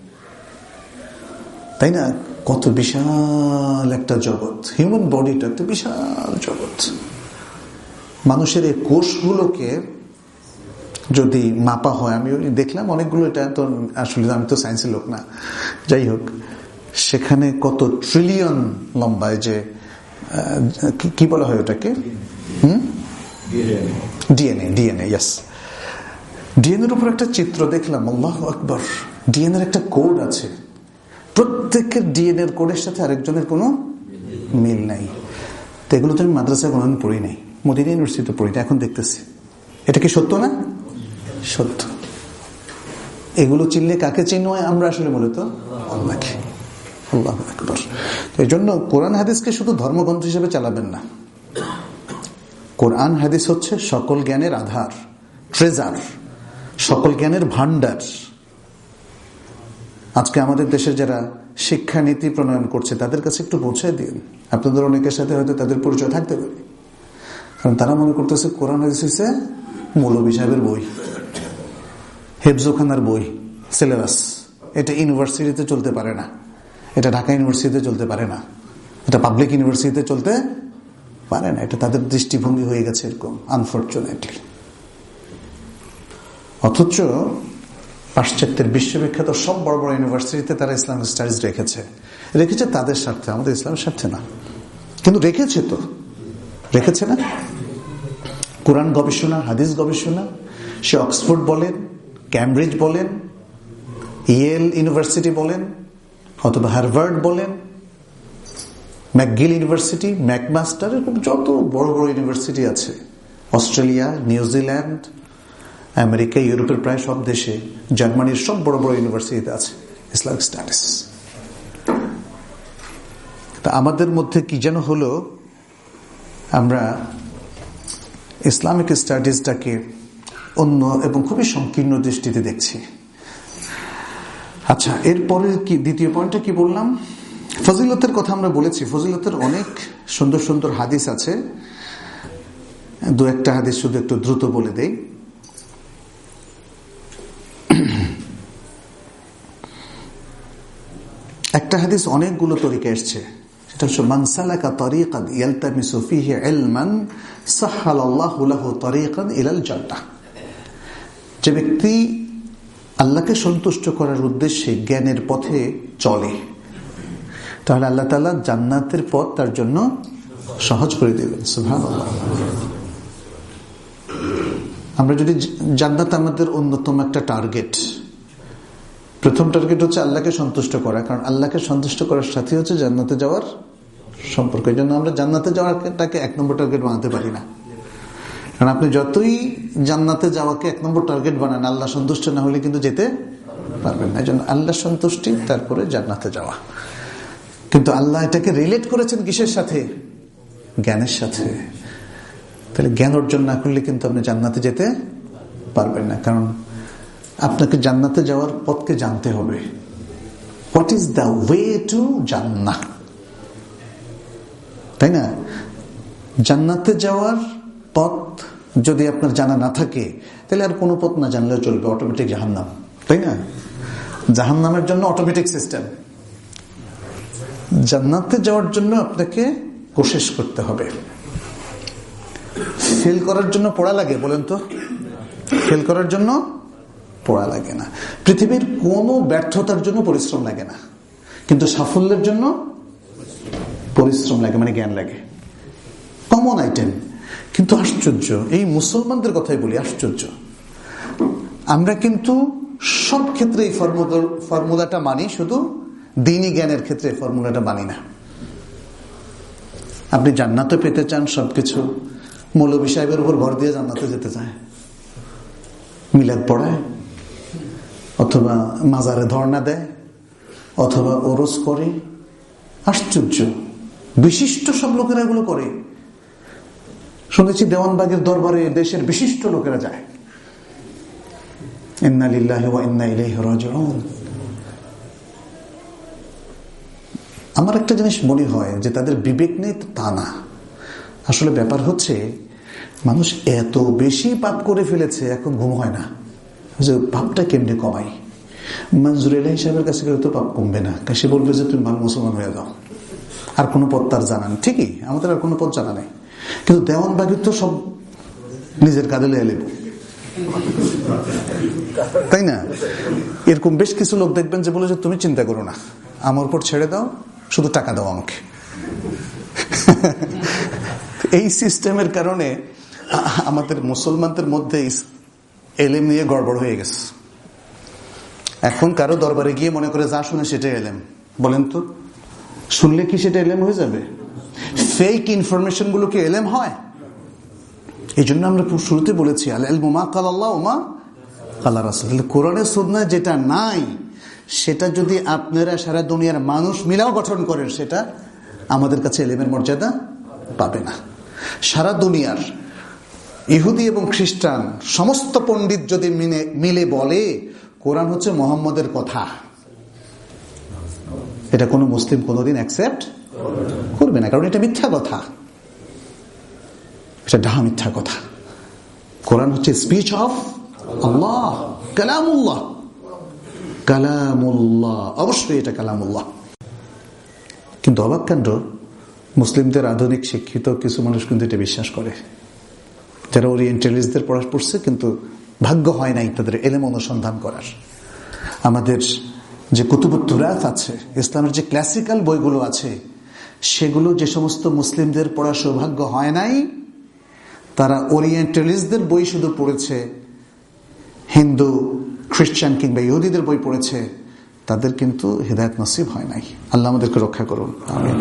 তাই না কত বিশাল একটা জগৎ। হিউম্যান বডিটা একটা বিশাল জগৎ। মানুষের এই কোষগুলোকে যদি মাপা হয়, আমি দেখলাম অনেকগুলো, এটা তো আসলে আমি তো সায়েন্সের লোক না, যাই হোক, সেখানে কত ট্রিলিয়ন লম্বায় যে কি বলা হয় ওটাকে, হুম ডিএনএ, ডিএনএ, ইয়েস, ডিএনএর উপর একটা চিত্র দেখলাম, আল্লাহু আকবার। ডিএনএর একটা কোড আছে, প্রত্যেকের ডিএনএর কোডের সাথে আরেকজনের কোনো মিল নাই। তো এগুলো তো আমি মাদ্রাসায় কোনোদিন পড়ি নাই, মদিনা ইউনিভার্সিটিতে পড়ি, এখন দেখতেছি। এটা কি সত্য না? সত্য। এগুলো চিনলে কাকে চিহ্ন হয়? আমরা আসলে মূলত আল্লাহকে। আল্লাহু আকবার। তো এই জন্য কোরআন হাদিসকে শুধু ধর্মগ্রন্থ হিসেবে চালাবেন না। কোরআন হাদিস হচ্ছে সকল জ্ঞানের আধার, ট্রেজার, সকল জ্ঞানের ভান্ডার। আজকে আমাদের দেশের যারা শিক্ষানীতি প্রণয়ন করছে, তাদের কাছে একটু পৌঁছে দিন। আপনাদের অনেকের সাথে হয়তো তাদের পরিচয় থাকতে পারে, কারণ তারা মনে করতেছে কোরআন হাদিস হচ্ছে মৌলভী সাহেবের বই, হেফজোখানার বই, সিলেবাস। এটা ইউনিভার্সিটিতে চলতে পারে না, এটা ঢাকা ইউনিভার্সিটিতে চলতে পারে না, এটা পাবলিক ইউনিভার্সিটিতে চলতে পারে না। এটা তাদের দৃষ্টিভঙ্গি হয়ে গেছে এরকম, আনফরচুনেটলি। অথচ পাশ্চাত্যের বিশ্ববিখ্যাত সব বড় বড় ইউনিভার্সিটিতে তারা ইসলামিক স্টাডিজ রেখেছে, রেখেছে তাদের স্বার্থে, আমাদের ইসলামের স্বার্থে না, কিন্তু রেখেছে তো, রেখেছে না? কোরআন গবেষণা, হাদিস গবেষণা, সে অক্সফোর্ড বলেন, ক্যামব্রিজ বলেন, ইয়েল ইউনিভার্সিটি বলেন, অথবা হার্ভার্ড বলেন, ম্যাকগিল ইউনিভার্সিটি, ম্যাকমাস্টার, এরকম যত বড় বড় ইউনিভার্সিটি আছে, অস্ট্রেলিয়া, নিউজিল্যান্ড, আমেরিকা, ইউরোপের প্রায় সব দেশে, জার্মানির সব বড় বড় ইউনিভার্সিটিতে আছে ইসলামিক স্টাডিজ। তা আমাদের মধ্যে কি যেন হলো, আমরা ইসলামিক স্টাডিজটাকে অন্য এবং খুবই সংকীর্ণ দৃষ্টিতে দেখছি। আচ্ছা, এরপরে কি দ্বিতীয় পয়েন্টটা কি বললাম? ফজিলতের কথা আমরা বলেছি। ফজিলতের অনেক সুন্দর সুন্দর হাদিস আছে, দু একটা হাদিস শুধু একটু দ্রুত বলে দেই। একটা হাদিস অনেকগুলো তরিকা এসছে, সেটা হচ্ছে মান সালাকা তরিকান ইয়ালতামিসু ফিহি ইলমান সাহহালাল্লাহু লাহু তরিকান ইলাল জান্নাহ। যে ব্যক্তি আল্লাহকে সন্তুষ্ট করার উদ্দেশ্যে জ্ঞানের পথে চলে, তাহলে আল্লাহ তাআলা জান্নাতের পথ তার জন্য সহজ করে দিবেন। সুবহানাল্লাহ। আমরা যদি জান্নাত আমাদের অন্যতম একটা টার্গেট, প্রথম টার্গেট হচ্ছে আল্লাহকে সন্তুষ্ট করা, কারণ আল্লাহকে সন্তুষ্ট করার সাথে হচ্ছে জান্নাতে যাওয়ার সম্পর্ক। এই জন্য আমরা জান্নাতে যাওয়াটাকে এক নম্বর টার্গেট বানাতে পারি না, কারণ আপনি যতই জান্নাতে যাওয়াকে এক নম্বর টার্গেট বানান, আল্লাহ সন্তুষ্ট না হলে কিন্তু যেতে পারবেন না। এই জন্য আল্লাহ সন্তুষ্টি, তারপরে জান্নাতে যাওয়া। কিন্তু আল্লাহ এটাকে রিলেট করেছেন কিসের সাথে? জ্ঞানের সাথে। তাহলে জ্ঞান অর্জন না করলে কিন্তু আপনি জান্নাতে যেতে পারবেন না, কারণ আপনাকে জান্নাতে যাওয়ার পথকে জানতে হবে। What is the way to জান্নাহ, তাই না? জান্নাতে যাওয়ার পথ যদি আপনার জানা না থাকে, তাহলে আর কোনো পথ না জানলেও চলবে, অটোমেটিক জাহান্নাম, তাই না? জাহান্নামের জন্য অটোমেটিক সিস্টেম। জান্নাতে যাওয়ার জন্য আপনাকে কোশিশ করতে হবে। ফেল করার জন্য পড়া লাগে? বলেন তো, ফেল করার জন্য পড়া লাগে না। পৃথিবীর কোনো ব্যর্থতার জন্য পরিশ্রম লাগে না, কিন্তু সাফল্যের জন্য পরিশ্রম লাগে, মানে জ্ঞান লাগে। Common item. কিন্তু আশ্চর্য, এই মুসলমানদের কথাই বলি, আশ্চর্য, আমরা কিন্তু সব ক্ষেত্রে এই ফর্মুলাটা মানি, শুধু দ্বীনি জ্ঞানের ক্ষেত্রে এই ফর্মুলাটা মানি না। আপনি জান্নাতে পেতে চান, সবকিছু মৌলভী সাহেবের উপর ভর দিয়ে জান্নাতে যেতে চায়, মিলাদ পড়ায়, অথবা মাজারে ধর্ণা দেয়, অথবা ওরস করে। আশ্চর্য, বিশিষ্ট সব লোকেরা এগুলো করে। শুনেছি দেওয়ানবাগের দরবারে দেশের বিশিষ্ট লোকেরা যায়। ইন্না লিল্লাহি ওয়া ইন্না ইলাইহি রাজিউন। আমার একটা জিনিস মনে হয় যে তাদের বিবেক নেই, তা না। আসলে ব্যাপার হচ্ছে, মানুষ এত বেশি পাপ করে ফেলেছে, এখন ঘুম হয় না যে পাপটা কেমনে কমাই। মনজুর এলাহি সাহেবের কাছে গেলে তো পাপ কমবে না, সে বলবে যে তুমি ভালো মুসলমান হয়ে যাও, আর কোনো পথ তার জানা নেই। ঠিকই, আমাদের আর কোনো পথ জানা নেই, কিন্তু দেওয়ানবাগির তো সব নিজের কাঁধে লিয়ে লেব, তাই না? এরকম বেশ কিছু লোক দেখবেন যে বলে যে তুমি চিন্তা করো না, আমার উপর ছেড়ে দাও, শুধু টাকা দাও আমাকে। এই সিস্টেমের কারণে আমাদের মুসলমানদের মধ্যে এলেম নিয়ে গড়বড় হয়ে গেছে। এখন কারো দরবারে গিয়ে মনে করে যা শুনে সেটাই এলেম। বলেন তো, শুনলে কি সেটা এলেম হয়ে যাবে? ফেক ইনফরমেশন গুলো কি এলেম হয়? এই জন্য আমরা শুরুতে বলেছি আল ইলমু মা ক্বালা আল্লাহ ওয়া মা ক্বালা রাসূল। কোরআনে সুন্নাহ যেটা নাই, সেটা যদি আপনারা সারা দুনিয়ার মানুষ মিলাও গঠন করেন, সেটা আমাদের কাছে এলেমের মর্যাদা পাবে না। সারা দুনিয়ার ইহুদি এবং খ্রিস্টান সমস্ত পণ্ডিত যদি মিলে বলে কোরআন হচ্ছে মুহাম্মদের কথা, এটা কোনো মুসলিম কোনোদিন অ্যাকসেপ্ট করবে না, কারণ এটা মিথ্যা কথা, এটা ডাহা মিথ্যা কথা। কোরআন হচ্ছে স্পিচ অফ আল্লাহ, কালামুল্লাহ, কালামুল্লাহ, অবশ্যই এটা কালামুল্লাহ। কিন্তু অবাক কাণ্ড, মুসলিমদের আধুনিক শিক্ষিত কিছু মানুষ কিন্তু এটা বিশ্বাস করে, যারা ওরিয়েন্টালিস্টদের পড়া পড়ছে, কিন্তু ভাগ্য হয় নাই তাদের এলেম অনুসন্ধান করার। আমাদের যে কুতুবুত তুরাত আছে, ইসলামের যে ক্লাসিক্যাল বইগুলো আছে, সেগুলো যে সমস্ত মুসলিমদের পড়ার সৌভাগ্য হয় নাই, তারা ওরিয়েন্টালিস্টদের বই শুধু পড়েছে, হিন্দু, খ্রিস্টান কিংবা ইহুদিদের বই পড়েছে, তাদের কিন্তু হিদায়াত নসিব হয় নাই। আল্লাহ আমাদেরকে রক্ষা করুন, আমিন।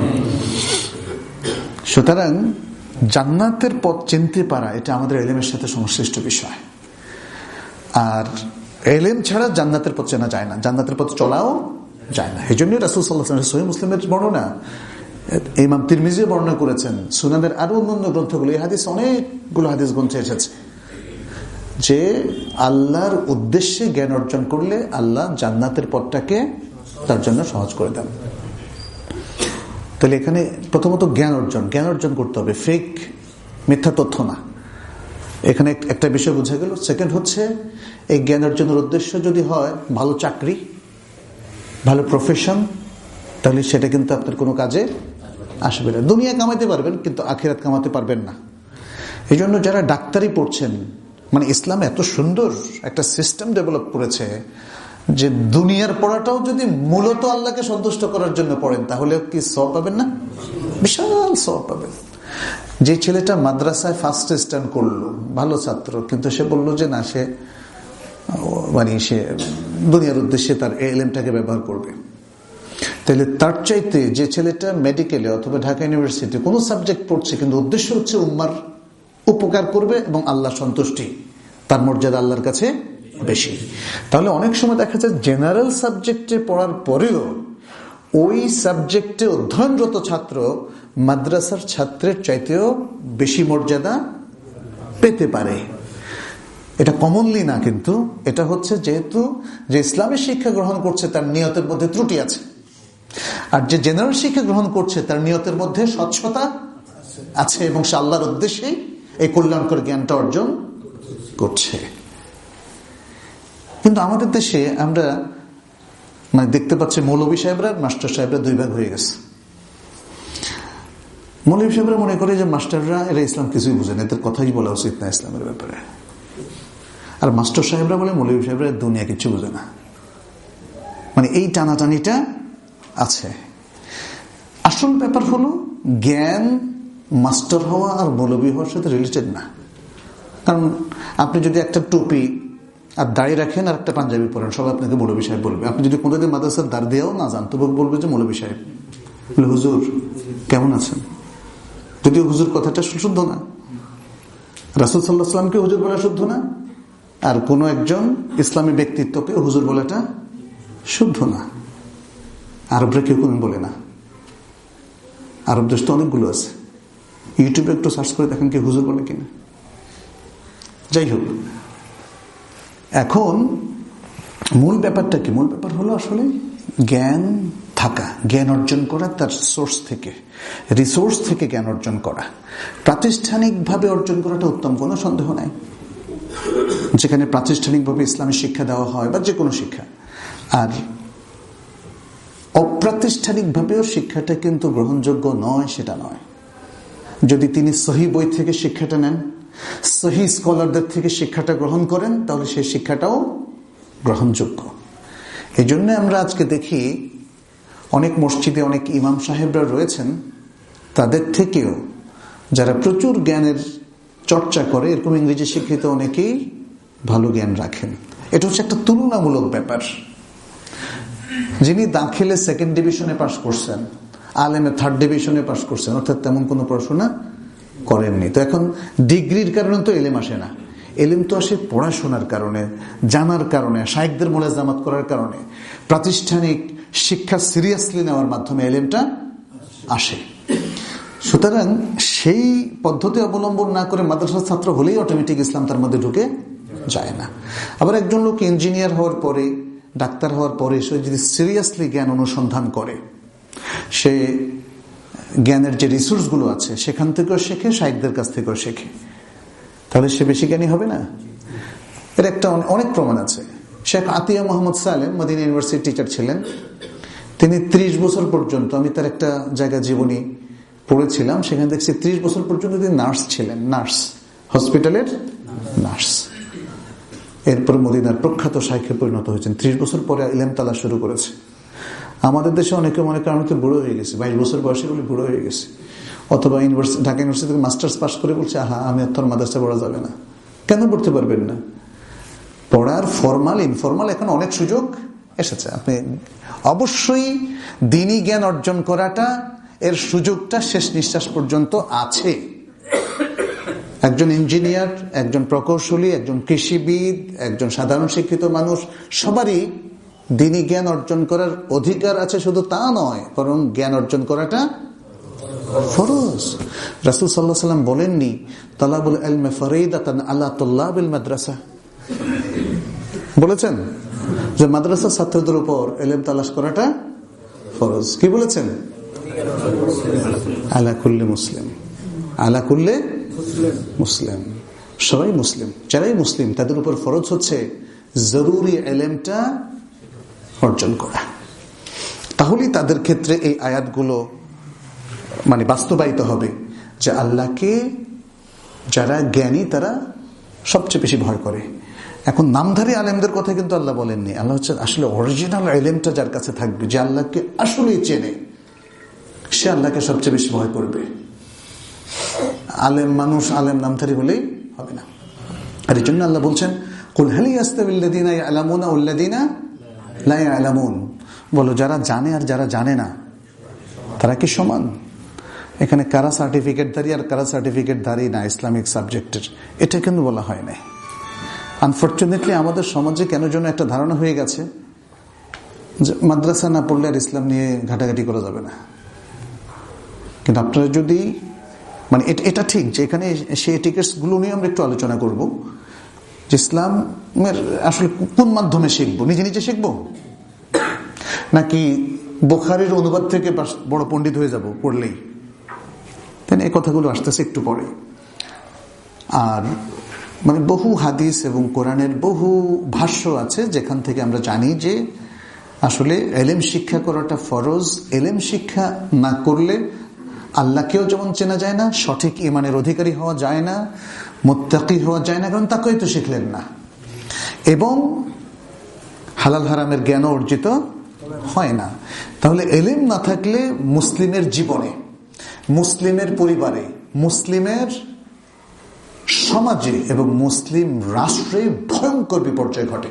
সুতরাং জান্নাতের পথ চিনতে পারা, এটা আমাদের ইলমের সাথে সংশ্লিষ্ট বিষয়। আর এলেম ছাড়া জান্নাতের পথ চেনা যায় না, জান্নাতের পথ চলাও যায় না। এই জন্যই রাসূল সাল্লাল্লাহু আলাইহি ওয়াসাল্লাম সহিহ মুসলিমের বর্ণনা, ইমাম তিরমিজি বর্ণনা করেছেন, সুনানের আরো অন্যান্য গ্রন্থগুলো, এই হাদিস অনেকগুলো হাদিস গ্রন্থে এসেছে যে আল্লাহর উদ্দেশ্যে জ্ঞান অর্জন করলে আল্লাহ জান্নাতের পথটাকে তার জন্য সহজ করে দেন। তাহলে এখানে প্রথমত জ্ঞান অর্জন, জ্ঞান অর্জন করতে হবে, ফেক মিথ্যা তথ্য না। এখানে একটা বিষয় বোঝা গেল। সেকেন্ড হচ্ছে, এই জ্ঞান অর্জনের উদ্দেশ্য যদি হয় ভালো চাকরি, ভালো প্রফেশন, তাহলে সেটা কিন্তু আপনার কোনো কাজে আসবে না। দুনিয়া কামাইতে পারবেন কিন্তু আখিরাত কামাতে পারবেন না। এই জন্য যারা ডাক্তারি পড়ছেন, মানে ইসলাম এত সুন্দর একটা সিস্টেম ডেভেলপ করেছে যে দুনিয়ার পড়াটাও যদি মূলত আল্লাহকে সন্তুষ্ট করার জন্য পড়েন তাহলে কি সওয়াব পাবেন না? বিশাল সওয়াব পাবেন। যে ছেলেটা মাদ্রাসায় ফার্স্ট স্ট্যান্ড করলো, ভালো ছাত্র, কিন্তু সে বললো যে না, সে মানে সে দুনিয়ার উদ্দেশ্যে তার এলেমটাকে ব্যবহার করবে, তাহলে তার চাইতে যে ছেলেটা মেডিকেলে অথবা ঢাকা ইউনিভার্সিটি কোনো সাবজেক্ট পড়ছে কিন্তু উদ্দেশ্য হচ্ছে উম্মার উপকার করবে এবং আল্লাহ সন্তুষ্টি, তার মর্যাদা আল্লাহর কাছে বেশি। তাহলে অনেক সময় দেখা যায় জেনারেল সাবজেক্টে পড়ার পরেও ওই সাবজেক্টে অধ্যয়নরত ছাত্র মাদ্রাসার ছাত্রের চাইতেও বেশি মর্যাদা পেতে পারে। এটা কমনলি না, কিন্তু এটা হচ্ছে যেহেতু যে ইসলামের শিক্ষা গ্রহণ করছে তার নিয়তের মধ্যে ত্রুটি আছে, আর যে জেনারেল শিক্ষা গ্রহণ করছে তার নিয়তের মধ্যে স্বচ্ছতা আছে এবং সে আল্লাহর উদ্দেশ্যে এই কল্যাণকর জ্ঞানটা অর্জন করছে। কিন্তু আমাদের দেশে আমরা মানে দেখতে পাচ্ছি মৌলভী সাহেবরা মাস্টার সাহেবরা দুই ভাগ হয়ে গেছে। মৌলভী সাহেবরা মনে করে যে মাস্টাররা এরা ইসলাম কিছুই বুঝে না, এদের কথাই বলা উচিত না ইসলামের ব্যাপারে। আর মাস্টার সাহেবরা বলে মৌলভী সাহেবরা দুনিয়া কিছু বুঝে না। মানে এই টানাটানিটা আছে। আসল ব্যাপার হলো জ্ঞান মাস্টার হওয়া আর মৌলভী হওয়ার সাথে রিলেটেড না। কারণ আপনি যদি একটা টুপি আর দাড়ি রাখেন আর একটা পাঞ্জাবি পরেন, সবাই আপনাকে মৌলভী সাহেব বলবে। আপনি যদি কোনোদিন মাদ্রাসার দাঁড় দিয়েও না যান তবু বলবে যে মৌলভী সাহেব। বলে হুজুর কেমন আছেন, যদিও হুজুর কথাটা শুদ্ধ না, রাসূল সাল্লাল্লাহু আলাইহি ওয়াসাল্লামকে হুজুর বলা শুদ্ধ না, আর কোনো একজন ইসলামী ব্যক্তিত্বকে হুজুর বলাটা শুদ্ধ না। আরবরা কেউ কোন বলে না, আরব দেশ তো অনেকগুলো আছে, ইউটিউবে একটু সার্চ করে দেখেন কে হুজুর বলে কিনা। যাই হোক, এখন মূল ব্যাপারটা কি? মূল ব্যাপার হলো আসলে জ্ঞান থাকা, জ্ঞান অর্জন করা তার সোর্স থেকে, রিসোর্স থেকে জ্ঞান অর্জন করা। প্রাতিষ্ঠানিকভাবে অর্জন করাটা উত্তম, কোনো সন্দেহ নাই। যেখানে প্রাতিষ্ঠানিকভাবে ইসলামের শিক্ষা দেওয়া হয় বা যে কোনো শিক্ষা, আর অপ্রাতিষ্ঠানিকভাবেও শিক্ষাটা কিন্তু গ্রহণযোগ্য নয়, সেটা নয়। যদি তিনি সহি বই থেকে শিক্ষাটা নেন, সহি স্কলারদের থেকে শিক্ষাটা গ্রহণ করেন, তাহলে সেই শিক্ষাটাও গ্রহণযোগ্য। এই জন্য আমরা আজকে দেখি অনেক মসজিদে অনেক ইমাম সাহেবরা রয়েছেন, তাদের থেকেও যারা প্রচুর জ্ঞানের চর্চা করে, এরকম ইংরেজি শিক্ষিত অনেকেই ভালো জ্ঞান রাখেন। এটা হচ্ছে একটা তুলনামূলক ব্যাপার। যিনি দাখিলে সেকেন্ড ডিভিশনে পাশ করছেন, আলেমে থার্ড ডিভিশনে পাশ করছেন, অর্থাৎ তেমন কোনো পড়াশোনা করেননি, তো এখন ডিগ্রির কারণে তো এলেম আসে না। এলেম তো আসে পড়াশোনার কারণে, জানার কারণে, শায়েখদের মোলাজামাত করার কারণে, প্রাতিষ্ঠানিক শিক্ষা সিরিয়াসলি নেওয়ার মাধ্যমে এলেমটা আসে। সুতরাং সেই পদ্ধতি অবলম্বন না করে মাদ্রাসার ছাত্র হলেই অটোমেটিক ইসলাম তার মধ্যে ঢুকে যায় না। আবার একজন লোক ইঞ্জিনিয়ার হওয়ার পরে, ডাক্তার হওয়ার পরে সে যদি সিরিয়াসলি জ্ঞান অনুসন্ধান করে, সে জ্ঞানের যে রিসোর্সগুলো আছে সেখান থেকেও শেখে, শায়েখদের কাছ থেকেও শেখে, তাহলে সে বেশি জ্ঞানী হবে না? এর একটা অনেক প্রমাণ আছে। Sheikh Atiya Mohammad Salem Medina ইউনিভার্সিটির টিচার ছিলেন। তিনি ত্রিশ বছর পর্যন্ত, আমি তার একটা জায়গা জীবনী পড়েছিলাম, সেখানে দেখছি ত্রিশ বছর পর্যন্ত তিনি নার্স ছিলেন, নার্স, হসপিটালের নার্স। এরপর মদিনার প্রখ্যাত শাইখে পরিণত হয়েছেন। ত্রিশ বছর পরে ইলম তালা শুরু করেছে। আমাদের দেশে অনেকে মনে করেন আমি তো বুড়ো হয়ে গেছি, বাইশ বছর বয়সে বলে বুড়ো হয়ে গেছি, অথবা ইউনিভার্সিটি, ঢাকা ইউনিভার্সিটি থেকে মাস্টার্স পাস করে বলছে আহা আমি আর তোর মাদ্রাসা পড়া যাবে না। কেন পড়তে পারবেন না? পড়ার ফরমাল ইনফরমাল এখন অনেক সুযোগ এসেছে। আপনি অবশ্যই দ্বীনি জ্ঞান অর্জন করাটা, এর সুযোগটা শেষ নিঃশ্বাস পর্যন্ত আছে। একজন ইঞ্জিনিয়ার, একজন প্রকৌশলী, একজন কৃষিবিদ, একজন সাধারণ শিক্ষিত মানুষ, সবারই দ্বীনি জ্ঞান অর্জন করার অধিকার আছে। শুধু তা নয়, বরং জ্ঞান অর্জন করাটা ফরজ। রাসূল সাল্লাল্লাহু আলাইহি ওয়াসাল্লাম বলেননি তালাবুল ইলমি ফরিদাতান আলা তুল্লাবিল মাদ্রাসা? বলেছেন যে মাদ্রাসার ছাত্রদের উপর ইলম তালাশ করাটা ফরজ। কি বলেছেন? আলা কুল্লি মুসলিম, আলা কুল্লি মুসলিম, সবাই মুসলিম, যারাই মুসলিম তাদের উপর ফরজ হচ্ছে জরুরি ইলমটা অর্জন করা। তাহলেই তাদের ক্ষেত্রে এই আয়াতগুলো মানে বাস্তবায়িত হবে যে আল্লাহকে যারা জ্ঞানী তারা সবচেয়ে বেশি ভয় করে। এখন নামধারী আলেমদের কথা কিন্তু আল্লাহ বলেননি। আল্লাহ হচ্ছে আসলে অরিজিনাল ইলমটা যার কাছে থাকবে, যে আল্লাহকে আসলেই চেনে, সে আল্লাহকে সবচেয়ে বেশি ভয় করবে। আলেম মানুষ আলেম নামধারী হলেই হবে না। আর এই জন্য আল্লাহ বলছেন কুল হাল ইয়াস্তাবিল্লাযীনা ইয়ালামুনা ওয়াল্লাযীনা লা ইয়ালামুন, বলো যারা জানে আর যারা জানে না তারা কি সমান? এখানে কারা সার্টিফিকেটধারী আর কারা সার্টিফিকেটধারী না ইসলামিক সাবজেক্টের, এটা কিন্তু বলা হয় নাই। আনফর্চুনেটলি আমাদের সমাজে কেন যেন একটা ধারণা হয়ে গেছে যে মাদ্রাসা না পড়লে আর ইসলাম নিয়ে ঘাটাঘাটি করা যাবে না। কিন্তু আপনারা যদি মানে এটা ঠিক যে এখানে সেই টিকেটস গুলো নিয়ে আমরা একটু আলোচনা করব যে ইসলামের আসলে কোন মাধ্যমে শিখবো, নিজে নিজে শিখবো নাকি বুখারীর অনুবাদ থেকে বড় পণ্ডিত হয়ে যাব পড়লেই। তাই এই কথাগুলো আসতেছে একটু পরে। আর মানে বহু হাদিস এবং কোরআনের বহু ভাষ্য আছে যেখান থেকে আমরা জানি যে আসলে এলেম শিক্ষা করাটা ফরজ। এলেম শিক্ষা না করলে আল্লাহকেও যেমন চেনা যায় না, সঠিক ঈমানের অধিকারী হওয়া যায় না, মুত্তাকি হওয়া যায় না, কারণ তাকেই তো শিখলেন না, এবং হালাল হারামের জ্ঞান অর্জিত হয় না। তাহলে এলেম না থাকলে মুসলিমের জীবনে, মুসলিমের পরিবারে, মুসলিমের সমাজে এবং মুসলিম রাষ্ট্রে ভয়ঙ্কর বিপর্যয় ঘটে।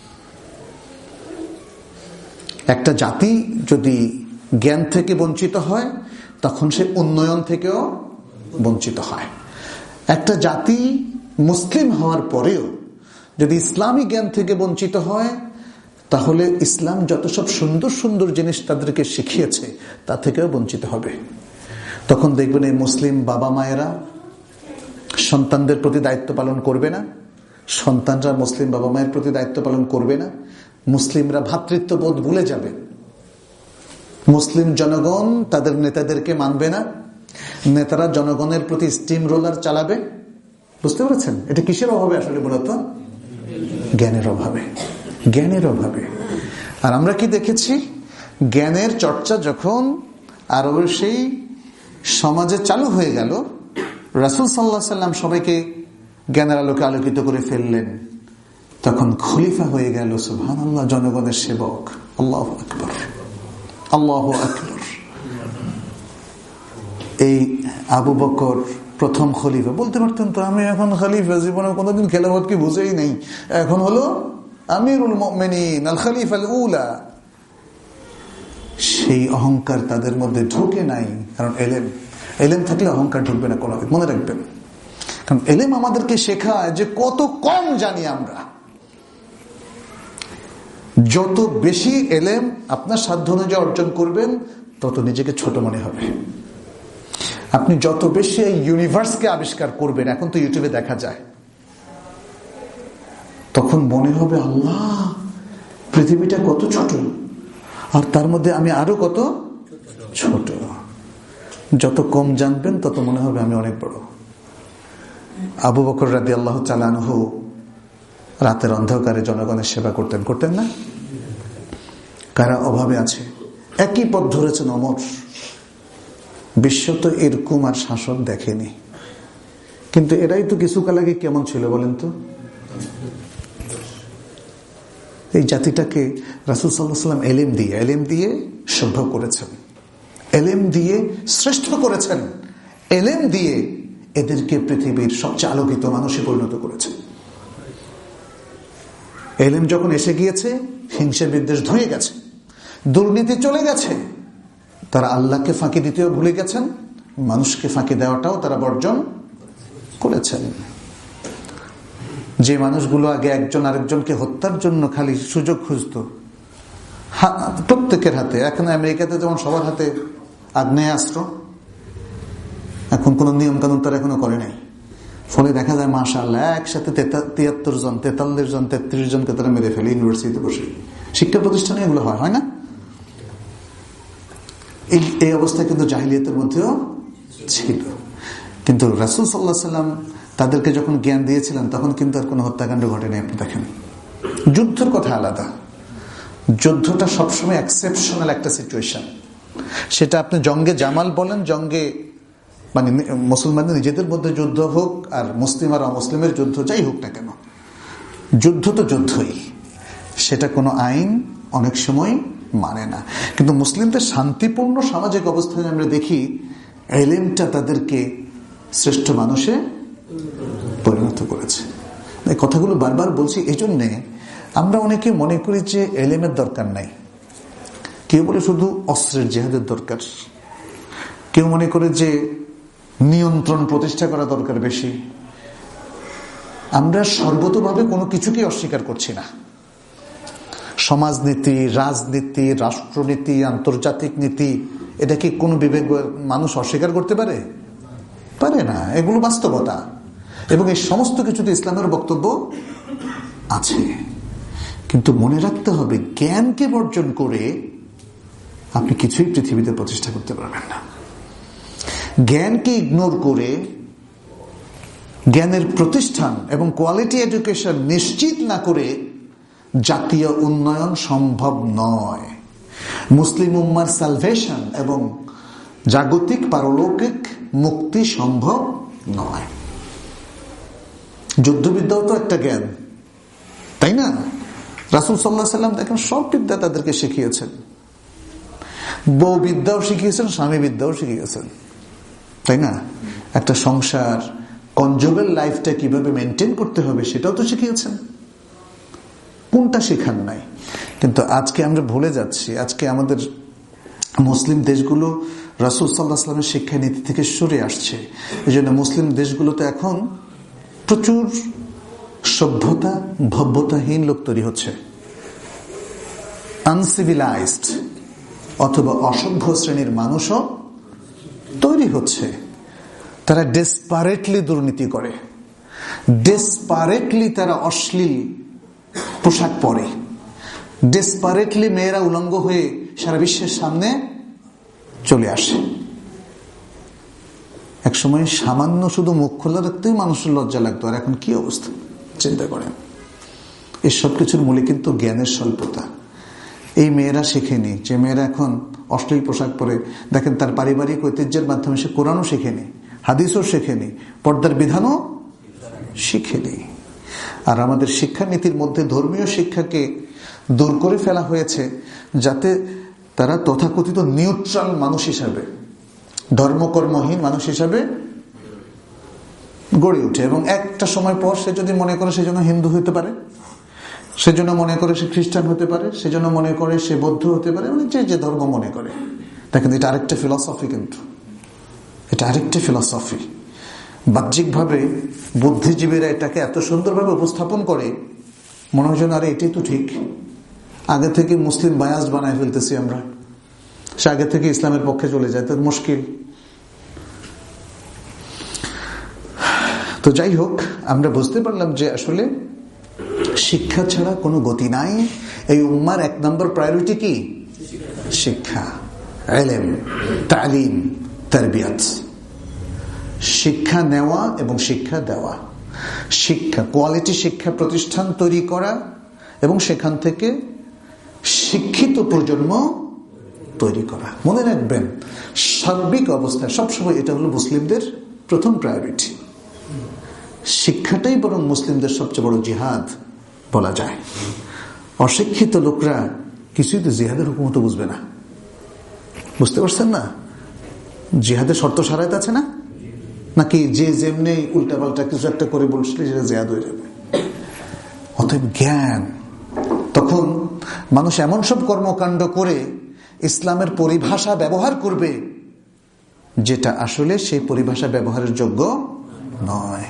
একটা জাতি যদি জ্ঞান থেকে বঞ্চিত হয় তখন সে উন্নয়ন থেকেও বঞ্চিত হয়। একটা জাতি মুসলিম হওয়ার পরেও যদি ইসলামী জ্ঞান থেকে বঞ্চিত হয় তাহলে ইসলাম যত সব সুন্দর সুন্দর জিনিস তাদেরকে শিখিয়েছে তা থেকেও বঞ্চিত হবে। তখন দেখবেন এই মুসলিম বাবা মায়েরা সন্তানদের প্রতি দায়িত্ব পালন করবে না, সন্তানরা মুসলিম বাবা মায়ের প্রতি দায়িত্ব পালন করবে না, মুসলিমরা ভ্রাতৃত্ববোধ ভুলে যাবে, মুসলিম জনগণ তাদের নেতাদেরকে মানবে না, নেতারা জনগণের প্রতি স্টিম রোলার চালাবে। বুঝতে পেরেছেন এটা কিসের অভাবে? আসলে মূলত জ্ঞানের অভাবে, জ্ঞানের অভাবে। আর আমরা কি দেখেছি, জ্ঞানের চর্চা যখন আরবের সেই সমাজে চালু হয়ে গেল, রাসূল সাল্লাল্লাহু আলাইহি সাল্লাম সবাইকে জ্ঞানের আলোকে আলোকিত করে ফেললেন, তখন খলিফা হয়ে গেল সুবহানাল্লাহ জনগণের সেবক। আল্লাহু আকবার, আল্লাহু আকবার। এই আবু বকর প্রথম খলিফা। বলতে পারতেন তো আমি এখন খলিফা, জীবনে কোনোদিন খেলাফত কি বুঝেই নেই, এখন হলো আমিরুল মুমিনিন আল খলিফা আল উলা। সেই অহংকার তাদের মধ্যে ঢোকে নাই, কারণ এলেম এলেম থাকলে অহংকার ঢুকবে না কোনোদিন, মনে রাখবেন। কারণ এলেম আমাদেরকে শেখায় যে কত কম জানি আমরা। যত বেশি এলেম আপনার সাধ্য অনুযায়ী অর্জন করবেন তত নিজেকে ছোট মনে হবে। আপনি যত বেশি এই ইউনিভার্সকে আবিষ্কার করবেন, এখন তো ইউটিউবে দেখা যায়, তখন মনে হবে আল্লাহ পৃথিবীটা কত ছোট, আর তার মধ্যে আমি আরো কত ছোট। যত কম জানবেন তত মনে হবে আমি অনেক বড়। আবু বকর রাদিয়াল্লাহু তাআলা আনহু রাতের অন্ধকারে জনগণের সেবা করতেন, করতেন না? কারা অভাবে আছে, একই পথ ধরেছেন অমর। বিশ্ব তো এরকম আর শাসক দেখেনি, কিন্তু এরাই তো কিছুকাল আগে কেমন ছিল বলেন তো? এই জাতিটাকে রাসূল সাল্লাল্লাহু আলাইহি ওয়াসাল্লাম এলেম দিয়ে এলেম দিয়ে সভ্য করেছেন, এলেম দিয়ে শ্রেষ্ঠ করেছেন, এলেম দিয়ে এদেরকে পৃথিবীর সবচেয়ে আলোকিত মানুষে পরিণত করেছেন। এলেম যখন এসে গিয়েছে, হিংসা বিদ্বেষ ধরে গেছে, দুর্নীতি চলে গেছে, তারা আল্লাহকে ফাঁকি দিতেও ভুলে গেছেন, মানুষকে ফাঁকি দেওয়াটাও তারা বর্জন করেছেন। যে মানুষগুলো আগে একজন আরেকজনকে হত্যার জন্য খালি সুযোগ খুঁজত, প্রত্যেকের হাতে, এখন আমেরিকাতে যেমন সবার হাতে আগ্নেয়াস্ত্র, এখন কোন নিয়ম কানুন তারা এখনো করে নাই। ফলে দেখা যায় মাশাআল্লাহ একসাথে তিয়াত্তর জন তেতাল্লিশ জন তেত্রিশ জনকে তারা মেরে ফেলে ইউনিভার্সিটিতে বসে। শিক্ষা প্রতিষ্ঠানে এগুলো হয়, হয় না? এই অবস্থা কিন্তু জাহিলিয়াতের মধ্যেও ছিল। কিন্তু রাসূল সাল্লাল্লাহু আলাইহি ওয়াসাল্লাম তাদেরকে যখন জ্ঞান দিয়েছিলেন তখন কিন্তু আর কোনো হত্যাকাণ্ড ঘটেনি। আপনি দেখেন, যুদ্ধের কথা আলাদা, যুদ্ধটা সবসময় এক্সেপশনাল একটা সিচুয়েশন। সেটা আপনি জঙ্গে জামাল বলেন, জঙ্গে মানে মুসলমানদের নিজেদের মধ্যে যুদ্ধ হোক আর মুসলিম আর অমুসলিমের যুদ্ধ যাই হোক না কেন, যুদ্ধ তো যুদ্ধই, সেটা কোনো আইন অনেক সময় মানে না। কিন্তু মুসলিমদের শান্তিপূর্ণ সামাজিক অবস্থানে আমরা দেখি ইলমটা তাদেরকে শ্রেষ্ঠ মানুষে পরিণত করেছে। এই কথাগুলো বারবার বলছি এই জন্যে, আমরা অনেকে মনে করি যে ইলমের দরকার নাই। কেউ বলে শুধু অস্ত্রের জিহাদের দরকার, কেউ মনে করে যে নিয়ন্ত্রণ প্রতিষ্ঠা করা দরকার বেশি। আমরা সর্বতোভাবে কোনো কিছুকে অস্বীকার করছি না। সমাজনীতি, রাজনীতি, রাষ্ট্রনীতি, আন্তর্জাতিক নীতি, এটা কি কোনো বিবেক মানুষ অস্বীকার করতে পারে? পারে না। এগুলো বাস্তবতা, এবং এই সমস্ত কিছুতে ইসলামের বক্তব্য আছে। কিন্তু মনে রাখতে হবে, জ্ঞানকে বর্জন করে আপনি কিছুই পৃথিবীতে প্রতিষ্ঠা করতে পারবেন না। জ্ঞানকে ইগনোর করে জ্ঞানের প্রতিষ্ঠান এবং কোয়ালিটি এডুকেশন নিশ্চিত না করে জাতীয় উন্নয়ন সম্ভব নয়। মুসলিম উম্মার সালভেশন এবং জাগতিক পারলৌকিক মুক্তি সম্ভব নয়। যুদ্ধবিদ্যাও তো একটা জ্ঞান, তাই না? রাসূল সাল্লাল্লাহু আলাইহি ওয়াসাল্লাম দেখেন সব বিদ্যা তাদেরকে শিখিয়েছেন। বউ বিদ্যাও শিখিয়েছেন, স্বামী বিদ্যাও শিখিয়েছেন, তাই না? একটা সংসার, কনজুগাল লাইফটা কিভাবে মেনটেন করতে হবে সেটাও তো শিখিয়েছেন। কোনটা শেখান নাই? কিন্তু আজকে আমরা ভুলে যাচ্ছি। আজকে আমাদের মুসলিম দেশগুলো রাসূল সাল্লাল্লাহু আলাইহি ওয়াসাল্লামের শিক্ষানীতি থেকে সরে আসছে। এই জন্য মুসলিম দেশগুলোতে এখন প্রচুর সভ্যতা ভব্যতাহীন লোক তৈরি হচ্ছে, আনসিভিলাইজড অথবা অসভ্য শ্রেণীর মানুষও তৈরি হচ্ছে। তারা ডেসপারেটলি দুর্নীতি করে, ডেসপারেটলি তারা অশ্লীল পোশাক পরে, ডেসপারেটলি মেয়েরা উলঙ্গ হয়ে সারা বিশ্বের সামনে চলে আসে। এক সময় সামান্য শুধু মুখ খোলা রাখতেই মানুষের লজ্জা লাগতো, আর এখন কি অবস্থা চিন্তা করেন। এসব কিছুর মূলে কিন্তু জ্ঞানের স্বল্পতা। এই মেয়েরা শেখেনি, যে মেয়েরা এখন অশ্লীল পোশাক পরে, দেখেন তার পারিবারিক ঐতিহ্যের মাধ্যমে সে কোরআনও শেখেনি, হাদিসও শেখেনি, পর্দার বিধানও শিখেনি। আর আমাদের শিক্ষানীতির মধ্যে ধর্মীয় শিক্ষাকে দূর করে ফেলা হয়েছে যাতে তারা তথাকথিত নিউট্রাল মানুষ হিসাবে, ধর্মকর্মহীন মানুষ হিসাবে গড়ে ওঠে। এবং একটা সময় পর সে যদি মনে করে সেজন্য হিন্দু হতে পারে, সেজন্য মনে করে সে খ্রিস্টান হতে পারে, সেজন্য মনে করে সে বৌদ্ধ হতে পারে, মানে যে যে ধর্ম মনে করে। দেখেন এটা আরেকটা ফিলসফি, কিন্তু এটা আরেকটা ফিলসফি। বাহ্যিকভাবে বুদ্ধিজীবীরা এটাকে এত সুন্দরভাবে উপস্থাপন করে, মনে হয় যেন আরে এটাই তো ঠিক। আগে থেকে মুসলিম বায়াস বানায় ফেলতেছি আমরা, সে আগে থেকে ইসলামের পক্ষে চলে যায়, তার মুশকিল। তো যাই হোক, আমরা বুঝতে পারলাম যে আসলে শিক্ষা ছাড়া কোনো গতি নাই। এই উম্মার এক নম্বর প্রায়োরিটি কি? শিক্ষা, ইলম, তালিম, তারবিয়াত। শিক্ষা নেওয়া এবং শিক্ষা দেওয়া, শিক্ষা কোয়ালিটি শিক্ষা প্রতিষ্ঠান তৈরি করা এবং সেখান থেকে শিক্ষিত প্রজন্ম তৈরি করা। মনে রাখবেন, সার্বিক অবস্থায় সবসময় এটা হলো মুসলিমদের প্রথম প্রায়োরিটি। শিক্ষাটাই বরং মুসলিমদের সবচেয়ে বড় জিহাদ বলা যায়। অশিক্ষিত লোকরা কিছুই তো জিহাদের হুকুমত বুঝবে না। বুঝতে পারছেন না? জিহাদের শর্ত সারাইত আছে না, নাকি যে যেমনি উল্টাপাল্টা কিছু একটা করে বলছিল সেটা জিহাদ হয়ে যাবে? অতএব জ্ঞান, তখন মানুষ এমন সব কর্মকাণ্ড করে ইসলামের পরিভাষা ব্যবহার করবে যেটা আসলে সেই পরিভাষা ব্যবহারের যোগ্য নয়।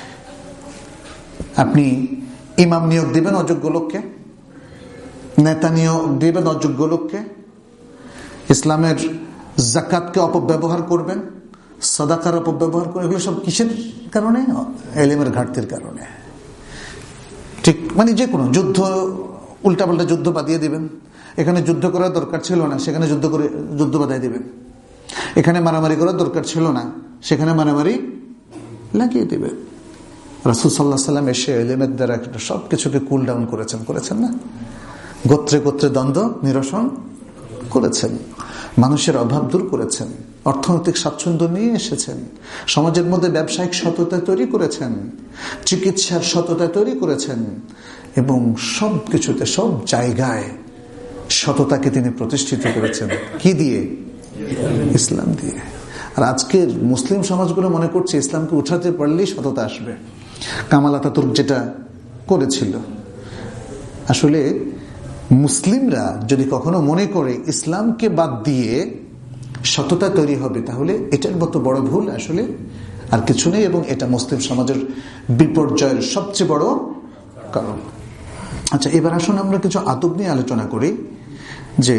আপনি ইমাম নিয়োগ দিবেন অযোগ্য লোককে, নেতা নিয়োগ দিবেন অযোগ্য লোককে, ইসলামের যাকাতকে অপব্যবহার করবেন, সাদাকার অপব্যবহার করবেন, এগুলো সব কিসের কারণে? ইলমের ঘাটতির কারণে। ঠিক মানে যে কোনো যুদ্ধ, উল্টাপাল্টা যুদ্ধ বাদিয়ে দিবেন। এখানে যুদ্ধ করার দরকার ছিল না, সেখানে যুদ্ধ করে যুদ্ধ বাদিয়ে দিবেন। এখানে মারামারি করার দরকার ছিল না, সেখানে মারামারি লাগিয়ে দিবেন। রাসূল সাল্লাল্লাহু আলাইহি ওয়াসাল্লাম এসে ইলমের দ্বারা সবকিছুকে কুল ডাউন করেছেন, করেছেন না? গোত্রে গোত্রে দ্বন্দ্ব নিরসন করেছেন, মানুষের অভাব দূর করেছেন, অর্থনৈতিক স্বাচ্ছন্দ্য নিয়ে এসেছেন, সমাজের মধ্যে ব্যবসায়িক সততা তৈরি করেছেন, চিকিৎসার সততা তৈরি করেছেন, এবং সব কিছুতে সব জায়গায় সততাকে তিনি প্রতিষ্ঠিত করেছেন। কি দিয়ে? ইসলাম দিয়ে। আর আজকের মুসলিম সমাজগুলো মনে করছে ইসলামকে উঠাতে পারলেই সততা আসবে। কামাল আতাতুর্ক যেটা করেছিল, আসলে মুসলিমরা যদি কখনো মনে করে ইসলামকে বাদ দিয়ে সততা তৈরি হবে, তাহলে এটার মতো বড় ভুল আসলে আর কিছু নেই, এবং এটা মুসলিম সমাজের বিপর্যয়ের সবচেয়ে বড় কারণ। আচ্ছা, এবার আসুন আমরা কিছু আদব নিয়ে আলোচনা করি, যে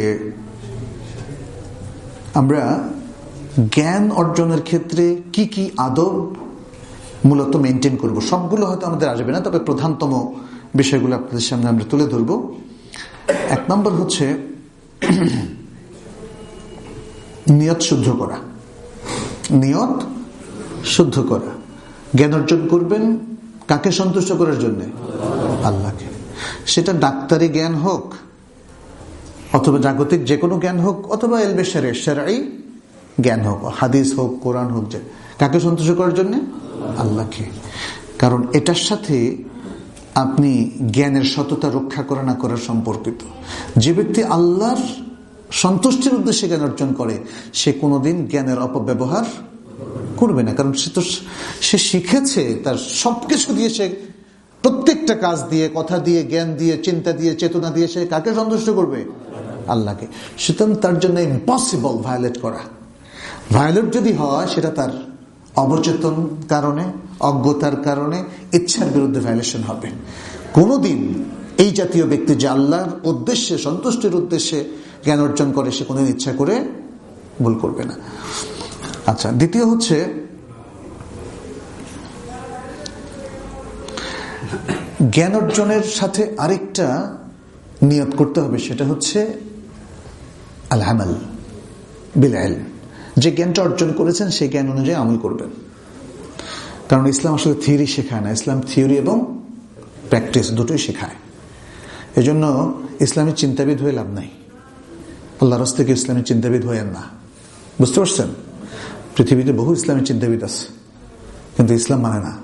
আমরা জ্ঞান অর্জনের ক্ষেত্রে কি কি আদব মূলত মেনটেন করব। সবগুলো হয়তো আমাদের আসবে না, তবে প্রধানতম বিষয়গুলো আপনাদের সামনে আমরা তুলে ধরব। এক নম্বর হচ্ছে নিয়ত শুদ্ধ করা। নিয়ত শুদ্ধ করা। জ্ঞান অর্জন করবেন কাকে সন্তুষ্ট করার জন্য? আল্লাহকে। সেটা ডাক্তারি জ্ঞান হোক, অথবা জাগতিক যে কোনো জ্ঞান হোক, অথবা ইলমে শরঈ শরঈ জ্ঞান হোক, হাদিস হোক, কোরআন হোক, যে কাকে সন্তুষ্ট করার জন্য? আল্লাহকে। কারণ এটার সাথে আপনি জ্ঞানের সততা রক্ষা করা না করার সম্পর্কিত। যে ব্যক্তি আল্লাহর সন্তুষ্টির উদ্দেশ্যে জ্ঞান অর্জন করে, সে কোনোদিন জ্ঞানের অপব্যবহার করবে না। কারণ সে তো সে শিখেছে, তার সবকিছু দিয়ে, সে প্রত্যেকটা কাজ দিয়ে, কথা দিয়ে, জ্ঞান দিয়ে, চিন্তা দিয়ে, চেতনা দিয়ে সে কাকে সন্তুষ্ট করবে? আল্লাহকে। সুতরাং তার জন্য ইম্পসিবল ভায়োলেট করা। ভায়োলেট যদি হয়, সেটা তার অবচেতন কারণে, অজ্ঞতার কারণে, ইচ্ছার বিরুদ্ধে ভায়োলেশন হবে। কোনোদিন এই জাতীয় ব্যক্তি যে আল্লাহর উদ্দেশ্যে, সন্তুষ্টির উদ্দেশ্যে জ্ঞান অর্জন করে, সে কোনোদিন ইচ্ছা করে ভুল করবে না। আচ্ছা, দ্বিতীয় হচ্ছে জ্ঞান অর্জনের সাথে আরেকটা নিয়ত করতে হবে, সেটা হচ্ছে আল আমাল বিল ইলম। যে জ্ঞানটা অর্জন করেছেন সেই জ্ঞান অনুযায়ী আমল করবেন। কারণ ইসলাম আসলে থিওরি শেখায় না, ইসলাম থিওরি এবং প্র্যাকটিস দুটোই শেখায়। এজন্য ইসলামী চিন্তাবিদ হয়ে লাভ নাই। আল্লাহর রাস্তা থেকে ইসলামী চিন্তাবিদ হয়েন না। বুঝতে পারছেন? পৃথিবীতে বহু ইসলামী চিন্তাবিদ আছে, কিন্তু ইসলাম মানে না,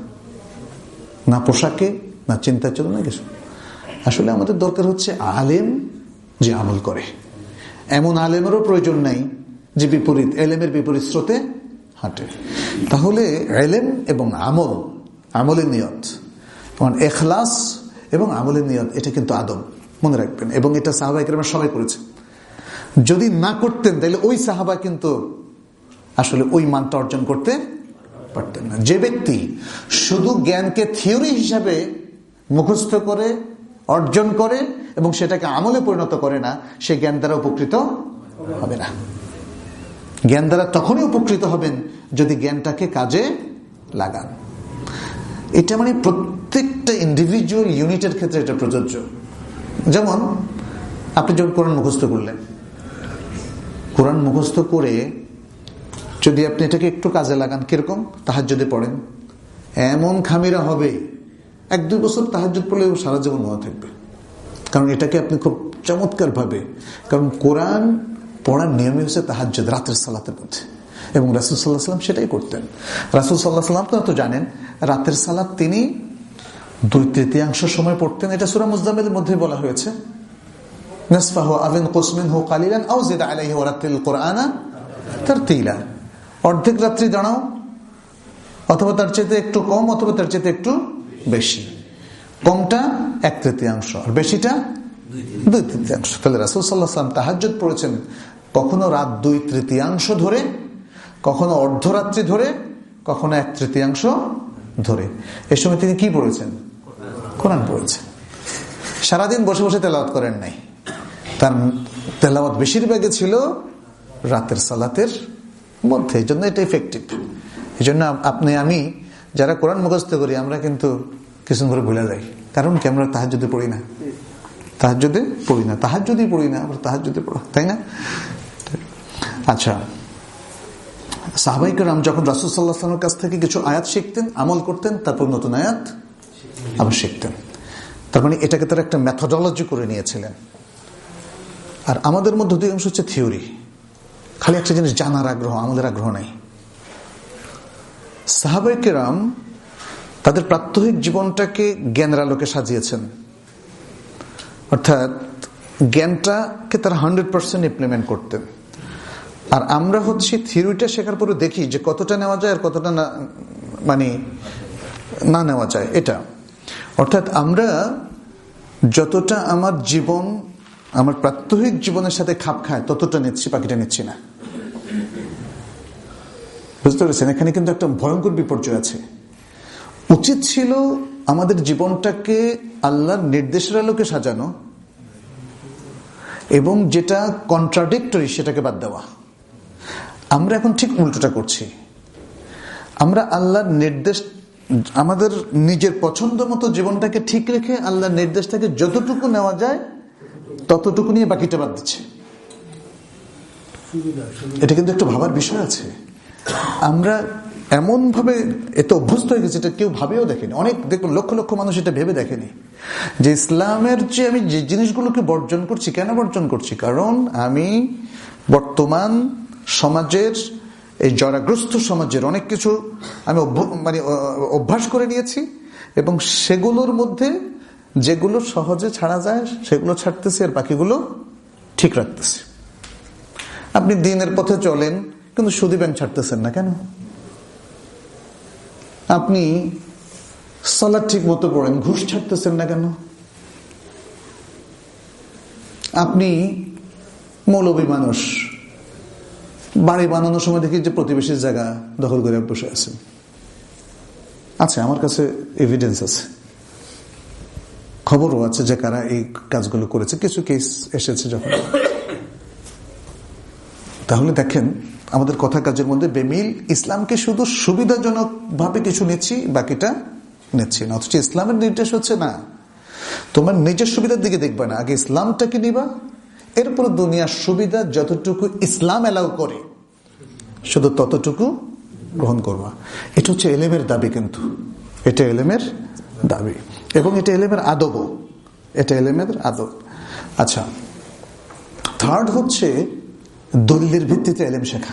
না পোশাকে, না চিন্তা চেতনা, কিছু। আসলে আমাদের দরকার হচ্ছে আলেম যে আমল করে। এমন আলেমেরও প্রয়োজন নাই যে বিপরীত এলেমের বিপরীত স্রোতে হাঁটে। তাহলে এলেম এবং আমল, আমলের নিয়ত, এখলাস এবং আমলের নিয়ত, এটা কিন্তু আদব, মনে রাখবেন। এবং এটা সাহাবা ইকরাম সবাই করেছে। যদি না করতেন তাহলে ওই সাহাবা কিন্তু আসলে ওই মানটা অর্জন করতে পারতেন না। যে ব্যক্তি শুধু জ্ঞানকে থিওরি হিসাবে মুখস্থ করে, অর্জন করে এবং সেটাকে আমলে পরিণত করে না, সে জ্ঞান দ্বারা উপকৃত হবে না। জ্ঞান দ্বারা তখনই উপকৃত হবেন যদি জ্ঞানটাকে কাজে লাগান। এটা মানে প্রত্যেকটা ইন্ডিভিজুয়াল ইউনিটের ক্ষেত্রে এটা প্রযোজ্য। যেমন আপনি যখন কোরআন মুখস্থ করলেন, কোরআন মুখস্থ করে যদি আপনি এটাকে একটু কাজে লাগান, কিরকম? তাহাজ্জুদে পড়েন, এমন খামিরা হবে, এক দুই বছর তাহাজ্জুদ পড়লেও সারা জীবন মনে থাকবে। কারণ এটাকে আপনি খুব চমৎকার ভাবে, কারণ কোরআন পড়ার নিয়মই হচ্ছে তাহাজ্জুদ, রাতের সালাতের মধ্যে। এবং রাসূল সাল্লাল্লাহু আলাইহি ওয়াসাল্লাম সেটাই করতেন। রাসূল সাল্লাল্লাহু আলাইহি ওয়াসাল্লাম তো জানেন রাতের সালাত তিনি দুই তৃতীয়াংশ সময় পড়তেন। এটা সূরা মুজাম্মিলের মধ্যে বলা হয়েছে, নাসফাহু আবিন কুসমিনহু কালিলান আও জিদ আলাইহি ওয়া রাতিল কুরআনা তারতিলা। অর্ধেক রাত্রি দাঁড়াও, অথবা তার চাইতে একটু কম, অথবা তার চাইতে একটু বেশি। কমটা এক তৃতীয়াংশ আর বেশিটা দুই তৃতীয়াংশ। তাহলে রাসূল সাল্লাল্লাহু আলাইহি ওয়াসাল্লাম তাহাজ্জুদ পড়েছেন কখনো রাত দুই তৃতীয়াংশ ধরে, কখনো অর্ধরাত্রি ধরে, কখনো এক তৃতীয়াংশ ধরে। এই সময় তিনি কি পড়েছেন? কোরআন পড়েছেন। সারাদিন বসে বসে তেলাওয়াত করেন নাই, তার তেলাওয়াত বেশিরভাগই ছিল রাতের সালাতের মধ্যে। এই জন্য এটা ইফেক্টিভ। এই জন্য আপনি আমি যারা কোরআন মুখস্থ করি আমরা কিন্তু কিছু করে ভুলে যাই। কারণ কি? আমরা তাহাজ্জুদে পড়ি না, তাহাজ্জুদে পড়ি না, তাহাজ্জুদই পড়ি না, আবার তাহাজ্জুদে পড়া, তাই না? আচ্ছা, সাহাবায়ে কেরাম যখন রাসূল সাল্লাল্লাহু আলাইহি ওয়াসাল্লামের কাছ থেকে কিছু আয়াত শিখতেন, আমল করতেন, তারপর নতুন আয়াত আবার শিখতেন। তার মানে এটাকে তারা একটা মেথোডোলজি করে নিয়েছিলেন। আর আমাদের মধ্যে দুই অংশ হচ্ছে থিওরি, খালি একটা জিনিস জানার আগ্রহ, আমাদের আগ্রহ নাই। সাহাবায়ে কেরাম তাদের প্রাত্যহিক জীবনটাকে জ্ঞানের আলোকে সাজিয়েছেন, অর্থাৎ জ্ঞানটাকে তারা হান্ড্রেড পার্সেন্ট ইমপ্লিমেন্ট করতেন। আর আমরা হচ্ছে থিওরিটা শেখার পরে দেখি যে কতটা নেওয়া যায় আর কতটা না, মানে না নেওয়া যায় এটা। অর্থাৎ আমরা যতটা আমার জীবন আমার প্রাত্যহিক জীবনের সাথে খাপ খায় ততটা নিচ্ছি, বাকিটা নিচ্ছি না। বুঝতে পেরেছেন? এখানে কিন্তু একটা ভয়ঙ্কর বিপর্যয় আছে। উচিত ছিল আমাদের জীবনটাকে আল্লাহর নির্দেশের আলোকে সাজানো এবং যেটা কন্ট্রাডিক্টরি সেটাকে বাদ দেওয়া। আমরা এখন ঠিক উল্টোটা করছি। আমরা আল্লাহর নির্দেশ, আমাদের নিজের পছন্দ মতো জীবনটাকে ঠিক রেখে আল্লাহর নির্দেশটাকে যতটুকু নেওয়া যায় ততটুকু নিয়ে বাকিটা বাদ দিচ্ছে। এটা কিন্তু একটু ভাবার বিষয় আছে। আমরা এমন ভাবে এত অভ্যস্ত হয়ে গেছি, এটা কেউ ভাবেও দেখেনি। অনেক দেখুন, লক্ষ লক্ষ মানুষ এটা ভেবে দেখেনি যে ইসলামের যে আমি যে জিনিসগুলোকে বর্জন করছি, কেন বর্জন করছি? কারণ আমি বর্তমান সমাজের, এই জরাগ্রস্ত সমাজের অনেক কিছু আমি মানে অভ্যাস করে নিয়েছি এবং সেগুলোর মধ্যে যেগুলো সহজে ছাড়া যায় সেগুলো ছাড়তেছি আর বাকিগুলো ঠিক রাখতেছি। আপনি দিনের পথে চলেন কিন্তু সুদী ব্যাংক ছাড়তেছেন না কেন? আপনি সালাত ঠিক মতো পড়েন, ঘুষ ছাড়তেছেন না কেন? আপনি মৌলবী মানুষ, বাড়ি বানানোর সময় দেখি যে প্রতিবেশীর জায়গা দখল করে বসে আছেন। আচ্ছা, আমার কাছে এভিডেন্স আছে, খবরও আছে যে কারা এই কাজগুলো করেছে, কিছু কেস এসেছে যখন। তাহলে দেখেন আমাদের কথা কাজের মধ্যে বেমিল। ইসলামকে শুধু সুবিধাজনক ভাবে কিছু নিচ্ছি, বাকিটা নিচ্ছি না। অথচ ইসলামের নির্দেশ হচ্ছে না, তোমার নিজের সুবিধার দিকে দেখবে না, আগে ইসলামটাকে নিবা, এরপরে দুনিয়ার সুবিধা যতটুকু ইসলাম এলাও করে শুধু ততটুকু গ্রহণ করবা। এটা হচ্ছে এলেমের দাবি, কিন্তু এটা এলেমের দাবি এবং এটা এলেমের আদব, এটা এলেমের আদব। আচ্ছা, থার্ড হচ্ছে দলিলের ভিত্তিতে এলেম শেখা,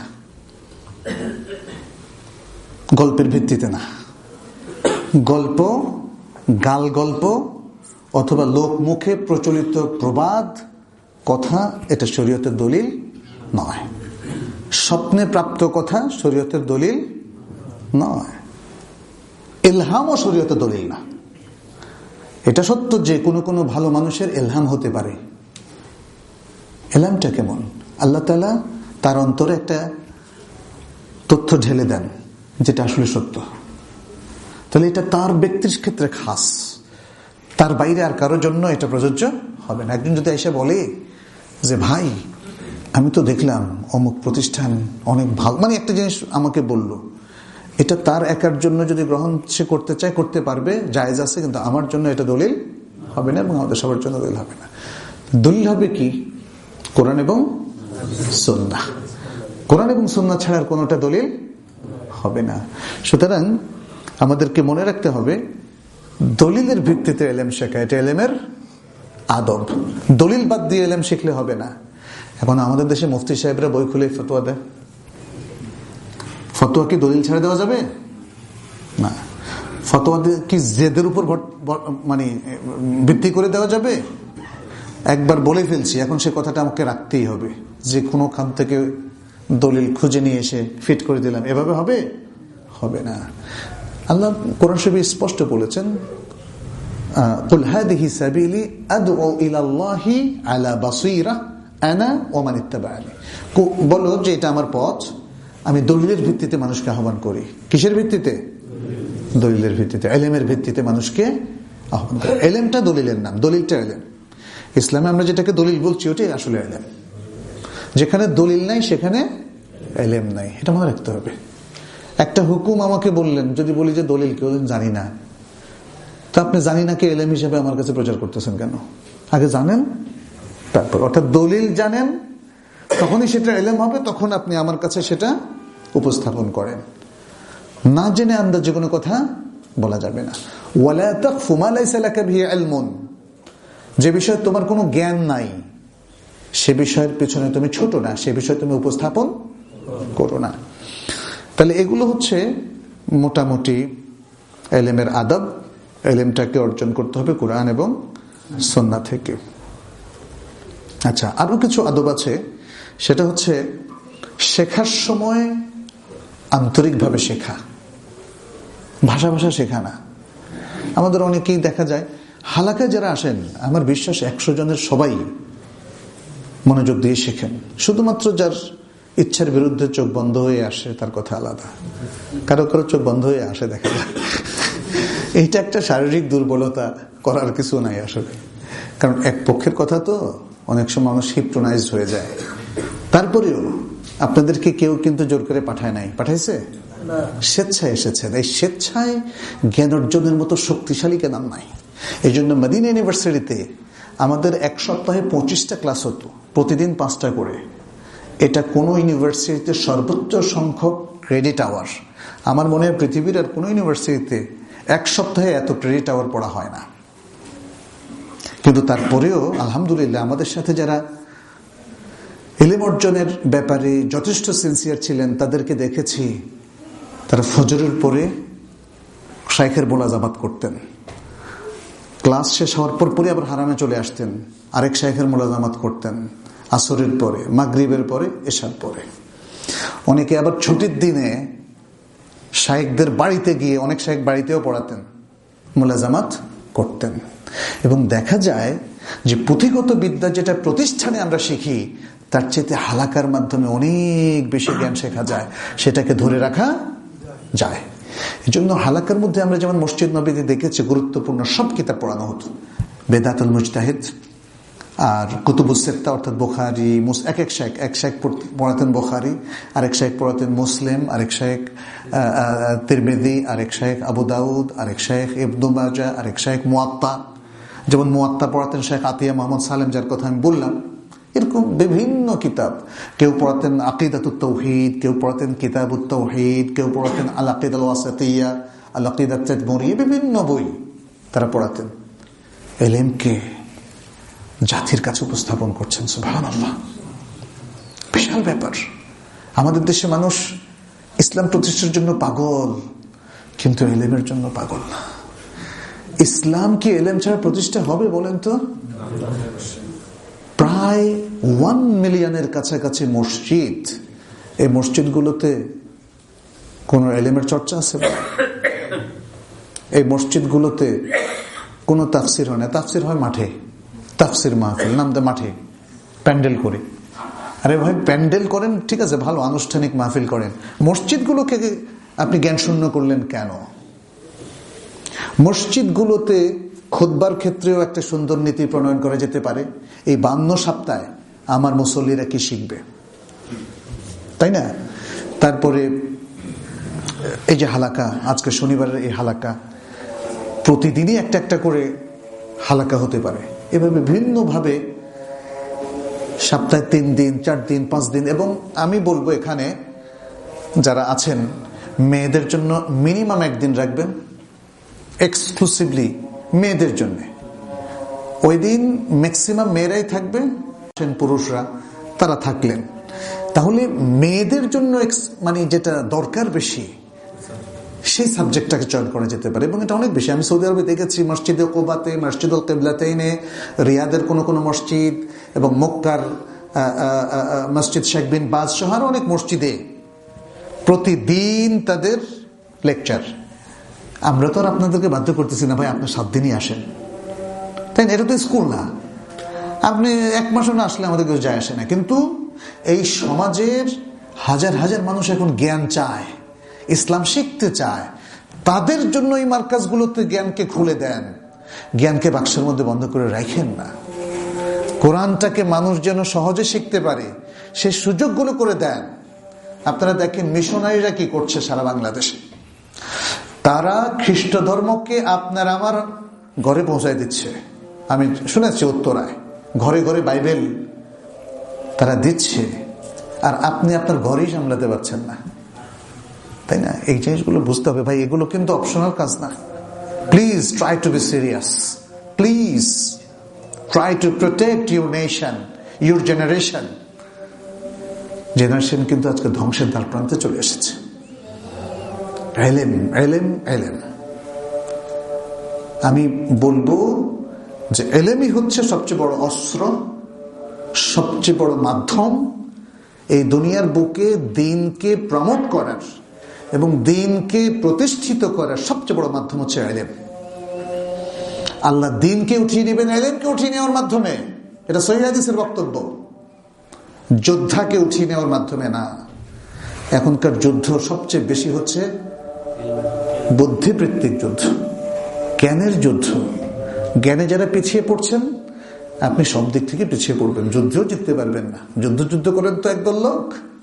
গল্পের ভিত্তিতে না। গল্প, গাল গল্প অথবা লোক মুখে প্রচলিত প্রবাদ কথা, এটা শরীয়তের দলিল নয়। স্বপ্নে প্রাপ্ত কথা শরীয়তের দলিল নয়। ইলহামও শরীয়তের দলিল না। এটা সত্য যে কোনো কোনো ভালো মানুষের ইলহাম হতে পারে। ইলহামটা কেমন? আল্লাহ তাআলা তার অন্তরে একটা তথ্য ঢেলে দেন যেটা আসলে সত্য, তাহলে এটা তার ব্যক্তির ক্ষেত্রে খাস, তার বাইরে আর কারোর জন্য এটা প্রযোজ্য হবে না। একজন যদি এসে বলে যে ভাই আমি তো দেখলাম অমুক প্রতিষ্ঠান অনেক ভালো, মানে একটা জিনিস আমাকে বলল, এটা তার একার জন্য যদি গ্রহণ সে করতে চায় করতে পারবে, জায়েজ আছে, কিন্তু আমার জন্য এটা দলিল হবে না এবং আমাদের সবার জন্য দলিল হবে না। দলিল হবে কি? কোরআন এবং সুন্নাহ। কোরআন এবং সুন্নাহ ছাড়া আর কোনোটা দলিল হবে না। সুতরাং আমাদেরকে মনে রাখতে হবে দলিলের ভিত্তিতে এলেম শেখা, এটা এলেমের আদব। দলিল বাদ দিয়ে এলেম শিখলে হবে না। এখন আমাদের দেশে মুফতি সাহেবরা বই খুলে ফতোয়া দেয়। ফতোয়া কি দলিল ছেড়ে দেওয়া যাবে? না। ফতোয়া কি জেদের উপর মানে ভিত্তি করে দেওয়া যাবে? একবার বলে ফেলছি, এখন সে কথাটা আমাকে রাখতেই হবে, যে কোনো খান থেকে দলিল খুঁজে নিয়ে এসে ফিট করে দিলাম, এভাবে হবে? হবে না। আল্লাহ কোরআন শরীফে স্পষ্ট বলেছেন, কুল হাদিহি সাবিলি আদউ ইলাল্লাহি আলা বাসীরা আনা ওয়া মান ইত্তাবা'আনি। বলো যে এটা আমার পথ, আমি দলিলের ভিত্তিতে মানুষকে আহ্বান করি। কিসের ভিত্তিতে? দলিলের ভিত্তিতে, এলেমের ভিত্তিতে মানুষকে আহ্বান করে। এলেমটা দলিলের নাম, দলিলটা এলেম। ইসলামে আমরা যেটাকে দলিল বলছি ওটাই আসলে এলেম। যেখানে দলিল নাই সেখানে এলেম নাই, এটা মনে রাখতে হবে। একটা হুকুম আমাকে বললেন, যদি বলি যে দলিল কেউ জানি না, তা আপনি জানি না কে এলেম হিসেবে আমার কাছে প্রচার করতেছেন কেন? আগে জানেন তারপর, অর্থাৎ দলিল জানেন তখনই সেটা এলেম হবে, তখন আপনি আমার কাছে সেটা উপস্থাপন করেন। না জেনে আন্দাজে কোনো কথা বলা যাবে না। ওয়ালা তাকফু মা লাইসা লাকা বিহি ইলমুন, যে বিষয়ে তোমার কোনো জ্ঞান নাই সে বিষয়ের পেছনে তুমি ছোট না, সে বিষয়ে তুমি উপস্থাপন করো না। তাহলে এগুলো হচ্ছে মোটামুটি এলেমের আদব। এলেমটাকে অর্জন করতে হবে কোরআন এবং সুন্নাহ থেকে। আচ্ছা, আরো কিছু আদব আছে, সেটা হচ্ছে শেখার সময় আন্তরিকভাবে শেখা, ভাষা ভাষা শেখা না। আমাদের অনেকেই দেখা যায় হালাকায় যারা আসেন, আমার বিশ্বাস একশো জনের সবাই মনোযোগ দিয়ে শেখেন। শুধুমাত্র যার ইচ্ছার বিরুদ্ধে চোখ বন্ধ হয়ে আসে তার কথা আলাদা। কারো কারো চোখ বন্ধ হয়ে আসে দেখা যায়, এইটা একটা শারীরিক দুর্বলতা, করার কিছু নাই আসলে। কারণ এক পক্ষের কথা তো অনেক সময় মানুষ হিপনোটাইজড হয়ে যায়। তারপরেও আপনাদেরকে কেউ কিন্তু জোর করে পাঠায় নাই, পাঠাইছে? স্বেচ্ছায় এসেছেন। এই স্বেচ্ছায় জ্ঞান অর্জনের মতো শক্তিশালী জ্ঞান নাই। এই জন্য মদিনা ইউনিভার্সিটিতে আমাদের এক সপ্তাহে পঁচিশটা ক্লাস হতো, প্রতিদিন পাঁচটা করে। এটা কোনো ইউনিভার্সিটিতে সর্বোচ্চ সংখ্যক ক্রেডিট আওয়ার। আমার মনে হয় পৃথিবীর আর কোনো ইউনিভার্সিটিতে এক সপ্তাহে এত ক্রেডিট আওয়ার পড়া হয় না। কিন্তু তারপরেও আলহামদুলিল্লাহ আমাদের সাথে যারা ইলম অর্জনের ব্যাপারে যথেষ্ট সিনসিয়ার ছিলেন তাদেরকে দেখেছি তারা ফজরের পরে শাইখের মোলাজামাত করতেন, ক্লাস শেষ হওয়ার পর পরে আবার হারামে চলে আসতেন, আরেক শাইখের মোলাজামাত করতেন, আসরের পরে, মাগরিবের পরে, এশার পরে। অনেকে আবার ছুটির দিনে শাইখদের বাড়িতে গিয়ে, অনেক শাইখ বাড়িতেও পড়াতেন, মোলাজামাত করতেন। এবং দেখা যায় যে পুঁথিগত বিদ্যা যেটা প্রতিষ্ঠানে আমরা শিখি তার চেয়ে হালাকার মাধ্যমে অনেক বেশি জ্ঞান শেখা যায়, সেটাকে ধরে রাখা যায়। এই জন্য হালাকার মধ্যে আমরা যেমন মসজিদ নববীতে দেখেছি গুরুত্বপূর্ণ সব কিতাব পড়ানো হতো, বেদাতুল মুজতাহিদ আর কুতুবুস সিত্তা অর্থাৎ বুখারী, এক এক শাইখ, এক শাইখ পড়াতেন বুখারী, আরেক শাইখ পড়াতেন মুসলিম, আরেক শাইখ তিরমিজি, আরেক শাইখ আবু দাউদ, আরেক শাইখ ইবনে মাজাহ, আরেক শাইখ মুয়াত্তা। যেমন মুয়াত্তা পড়াতেন শাইখ আতিয়া মোহাম্মদ সালেম, যার কথা আমি বললাম। এরকম বিভিন্ন কিতাব, কেউ পড়াতেন আকিদাতুত তাওহীদ, কেউ পড়াতেন কিতাবুত তাওহীদ, কেউ পড়াতেন আল আকিদাল ওয়াসিতিয়া, আল আকিদাত তাদমুরি, বিভিন্ন বই তারা পড়াতেন। ইলমকে জাতির কাছে উপস্থাপন করছেন, সুবহানাল্লাহ, বিশাল ব্যাপার। আমাদের দেশে মানুষ ইসলাম প্রতিষ্ঠার জন্য পাগল, কিন্তু ইলমের জন্য পাগল না। ইসলাম কি ইলম ছাড়া প্রতিষ্ঠা হবে বলেন তো? প্রায় ওয়ান মিলিয়নের কাছাকাছি মসজিদ, এই মসজিদগুলোতে কোন ইলমের চর্চা আছে? এই মসজিদগুলোতে কোন তাফসির হয় না, তাফসির হয় মাঠে, তাফসির মাহফিল নামতে মাঠে প্যান্ডেল করে। আরে ভাই, প্যান্ডেল করেন ঠিক আছে, ভালো, আনুষ্ঠানিক মাহফিল করেন, মসজিদগুলোকে আপনি জ্ঞান শূন্য করলেন কেন? মসজিদগুলোতে খুতবার ক্ষেত্রেও একটা সুন্দর নীতি প্রণয়ন করা যেতে পারে। এই বান্ন সপ্তাহে আমার মুসল্লিরা কি শিখবে, তাই না? তারপরে এই যে হালাকা, আজকে শনিবারের এই হালাকা, প্রতিদিনই একটা একটা করে হালাকা হতে পারে। এভাবে ভিন্নভাবে সপ্তাহে তিন দিন, চার দিন, পাঁচ দিন। এবং আমি বলবো এখানে যারা আছেন মেয়েদের জন্য মিনিমাম একদিন রাখবেন, এক্সক্লুসিভলি মেয়েদের জন্য। ওই দিন ম্যাক্সিমাম মেয়েরাই থাকবে, পুরুষরা তারা থাকলেন। তাহলে মেয়েদের জন্য মানে যেটা দরকার বেশি সেই সাবজেক্টটাকে চয়ন করা যেতে পারে। এবং এটা অনেক বেশি আমি সৌদি আরবে দেখেছি, মসজিদে কুবাতে, মসজিদুল কিবলাতাইনে, রিয়াদের কোন কোন মসজিদ এবং মক্কার মসজিদ শেখ বিন বাজ সহ আরো অনেক মসজিদে প্রতিদিন তাদের লেকচার। আমরা তো আর আপনাদেরকে বাধ্য করতেছি না ভাই আপনি সাত দিনই আসেন, তাই না? এটা তো স্কুল না, আপনি এক মাসও না আসলে আমাদের কেউ যায় আসে না। কিন্তু এই সমাজের হাজার হাজার মানুষ এখন জ্ঞান চায়, ইসলাম শিখতে চায়, তাদের জন্য এই মার্কাজগুলোতে জ্ঞানকে খুলে দেন, জ্ঞানকে বাক্সের মধ্যে বন্ধ করে রাখেন না। কোরআনটাকে মানুষ যেন সহজে শিখতে পারে সেই সুযোগগুলো করে দেন। আপনারা দেখেন মিশনারিরা কি করছে সারা বাংলাদেশে, তারা খ্রিস্ট ধর্মকে আপনার আমার ঘরে পৌঁছায় দিচ্ছে। আমি শুনেছি উত্তরায় ঘরে ঘরে বাইবেল তারা দিচ্ছে, আর আপনি আপনার ঘরেই সামলাতে পারছেন না, তাই না? এই জিনিসগুলো বুঝতে হবে ভাই, এগুলো কিন্তু অপশনাল কাজ না। Please try to be serious, please try to protect your nation, your generation. Generation কিন্তু আজকে ধ্বংসের দ্বার প্রান্তে চলে এসেছে। এলেম এলেম এলেম আমি বলবো যে এলেমই হচ্ছে সবচেয়ে বড় অস্ত্র, সবচেয়ে বড় মাধ্যম এই দুনিয়ার বুকে দিনকে প্রমোট করার এবং দিনকে প্রতিষ্ঠিত করার। সবচেয়ে বড় মাধ্যম হচ্ছে এলেম। আল্লাহ দিনকে উঠিয়ে নেবেন এলেমকে উঠিয়ে নেওয়ার মাধ্যমে, এটা সহিহ হাদিসের বক্তব্য। যোদ্ধাকে উঠিয়ে নেওয়ার মাধ্যমে না। এখনকার যুদ্ধ সবচেয়ে বেশি হচ্ছে বুদ্ধিবৃত্তিক যুদ্ধ, জ্ঞানের যুদ্ধ। জ্ঞানে যারা পিছিয়ে পড়ছেন, আপনি সব দিক থেকে পিছিয়ে পড়বেন, যুদ্ধেও জিততে পারবেন না। যুদ্ধ যুদ্ধ করেন তো একদল লোক,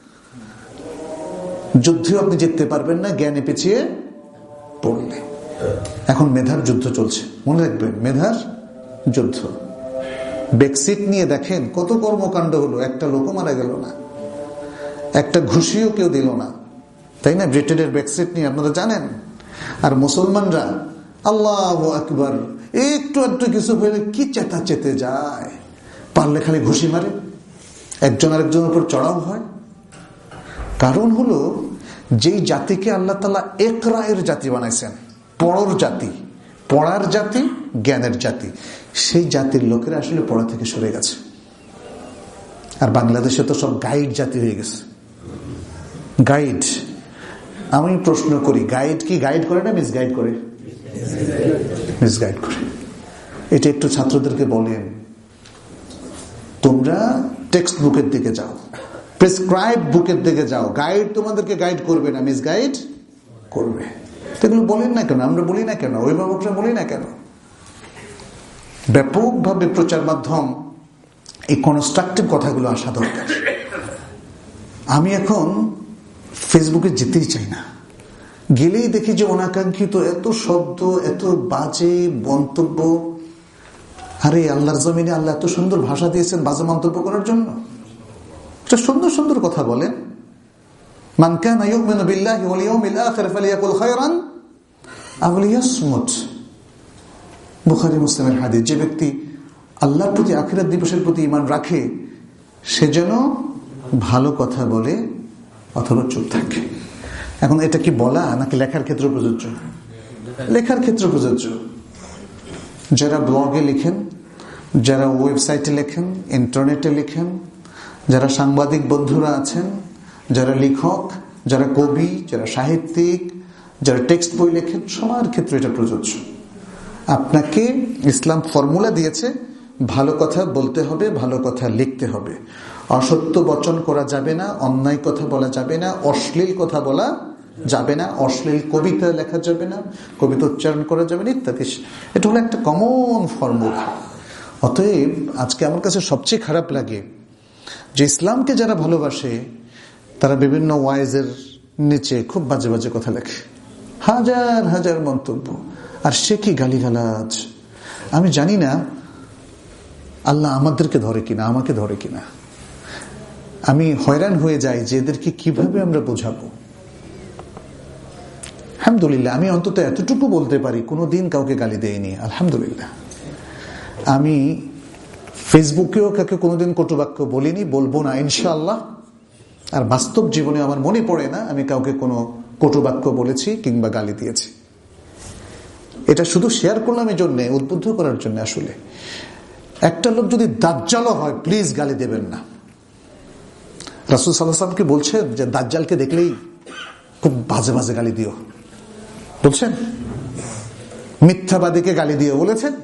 যুদ্ধেও আপনি জিততে পারবেন না জ্ঞানে পিছিয়ে পড়লে। এখন মেধার যুদ্ধ চলছে, মনে রাখবেন, মেধার যুদ্ধ। ব্রেক্সিট নিয়ে দেখেন কত কর্মকাণ্ড হলো, একটা লোকও মারা গেল না, একটা ঘুষিও কেউ দিল না, তাই না? ব্রিটেনের ব্রেক্সিট নিয়ে আপনারা জানেন। আর মুসলমানরা আল্লাহু আকবার, একটু একটু কিছু হলে কি চেতা চেতে যায়, পারলে খালি ঘুষি মারে, একজন আরেকজনের উপর চড়াও হয়। কারণ হলো যেই জাতিকে আল্লাহ তাআলা ইকরায়ের জাতি বানাইছেন, পড়ার জাতি, পড়ার জাতি, জ্ঞানের জাতি, সেই জাতির লোকেরা আসলে পড়া থেকে সরে গেছে। আর বাংলাদেশে তো সব গাইড জাতি হয়ে গেছে। গাইড, আমি প্রশ্ন করি, গাইড কি গাইড করে না মিসগাইড করে? মিসগাইড করে। এটা একটু ছাত্রদেরকে বলেন, তোমরা টেক্সট বুকের দিকে যাও, প্রেসক্রাইব বুকের দিকে যাও। গাইড তোমাদেরকে গাইড করবে না, মিসগাইড করবে। এগুলো বলেন না কেন? আমরা বলি না কেন? অভিভাবকরা বলি না কেন? ব্যাপকভাবে প্রচার মাধ্যম এই কনস্ট্রাকটিভ কথাগুলো আসা দরকার। আমি এখন ফেসবুকে যেতেই চাই না, গেলেই দেখি যে অনাকাঙ্ক্ষিত এত শব্দ, এত বাজে মন্তব্য। আরে আল্লাহর জমিনে আল্লাহ এত সুন্দর ভাষা দিয়েছেন বাজে মন্তব্য করার জন্য। একটা সুন্দর সুন্দর কথা বলেন। মান কানা ইউমিনু বিল্লাহি ওয়াল ইয়াউমিল আখির ফালিয়াকুল খায়রান আও লিয়াসমুত। বুখারী মুসলিমের হাদিস। যে ব্যক্তি আল্লাহর প্রতি, আখিরাত দিবসের প্রতি ঈমান রাখে, সে যেন ভালো কথা বলে অথবা চুপ থাকে। এখন এটা কি বলা নাকি লেখার ক্ষেত্রে প্রযোজ্য? লেখার ক্ষেত্রে প্রযোজ্য। যারা ব্লগে লিখেন, যারা ওয়েবসাইটে লেখেন, ইন্টারনেটে লিখেন, যারা সাংবাদিক বন্ধুরা আছেন, যারা লেখক, যারা কবি, যারা সাহিত্যিক, যারা টেক্সট বই লেখেন, সবার ক্ষেত্রে এটা প্রযোজ্য। আপনাকে ইসলাম ফর্মুলা দিয়েছে, ভালো কথা বলতে হবে, ভালো কথা লিখতে হবে, অসত্য বচন করা যাবে না, অন্যায় কথা বলা যাবে না, অশ্লীল কথা বলা যাবে না, অশ্লীল কবিতা লেখা যাবে না, কবিতা উচ্চারণ করা যাবে না, ইত্যাদি। এটা হলো একটা কমন ফর্মুলা। অতএব আজকে আমার কাছে সবচেয়ে খারাপ লাগে যে ইসলামকে যারা ভালোবাসে তারা বিভিন্ন ওয়াইজের নিচে খুব বাজে বাজে কথা লেখে, হাজার হাজার মন্তব্য। আর সে কি গালিগালাজ! আমি জানি না আল্লাহ আমাদেরকে ধরে কিনা, আমাকে ধরে কিনা। আমি হয়রান হয়ে যাই যে এদেরকে কিভাবে আমরা বোঝাবো। আলহামদুলিল্লাহ, আমি অন্তত এতটুকু বলতে পারি, কোনোদিন কাউকে গালি দেয়নি, আলহামদুলিল্লাহ। আমি ফেসবুকেও কাউকে কোনোদিন কটুবাক্য বলিনি, বলবো না ইনশাআল্লাহ। আর বাস্তব জীবনে আমার মনে পড়ে না আমি কাউকে কোনো কটুবাক্য বলেছি কিংবা গালি দিয়েছি। এটা শুধু শেয়ার করলাম এই জন্যে, উদ্বুদ্ধ করার জন্য। আসলে একটা লোক যদি দাজ্জালও হয়, প্লিজ গালি দেবেন না। রাসূল সাল্লাল্লাহু আলাইহি ওয়াসাল্লাম কি বলছেন যে দাজ্জালকে দেখলেই খুব বাজে বাজে গালি দিও? বলছেন? মিথ্যাবাদীকে গালি দিও বলেছেন?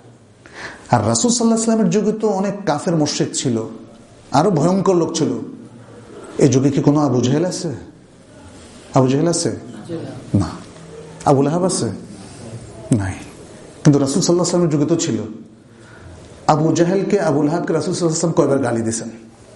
আর রাসূল সাল্লাল্লাহু আলাইহি ওয়াসাল্লামের যুগে তো অনেক কাফের মুশরিক ছিল, আরো ভয়ঙ্কর লোক ছিল। এই যুগে কি কোনো আবু জেহেল আছে? আবু জেহেল আছে? না। আবুল আহাব আছে? নাই। কিন্তু রাসূল সাল্লাল্লাহু আলাইহি ওয়াসাল্লামের যুগে তো ছিল। আবু জাহেলকে, আবুল আহাবকে রাসূল সাল্লাল্লাহু আলাইহি ওয়াসাল্লাম কয়বার গালি দিয়েছেন?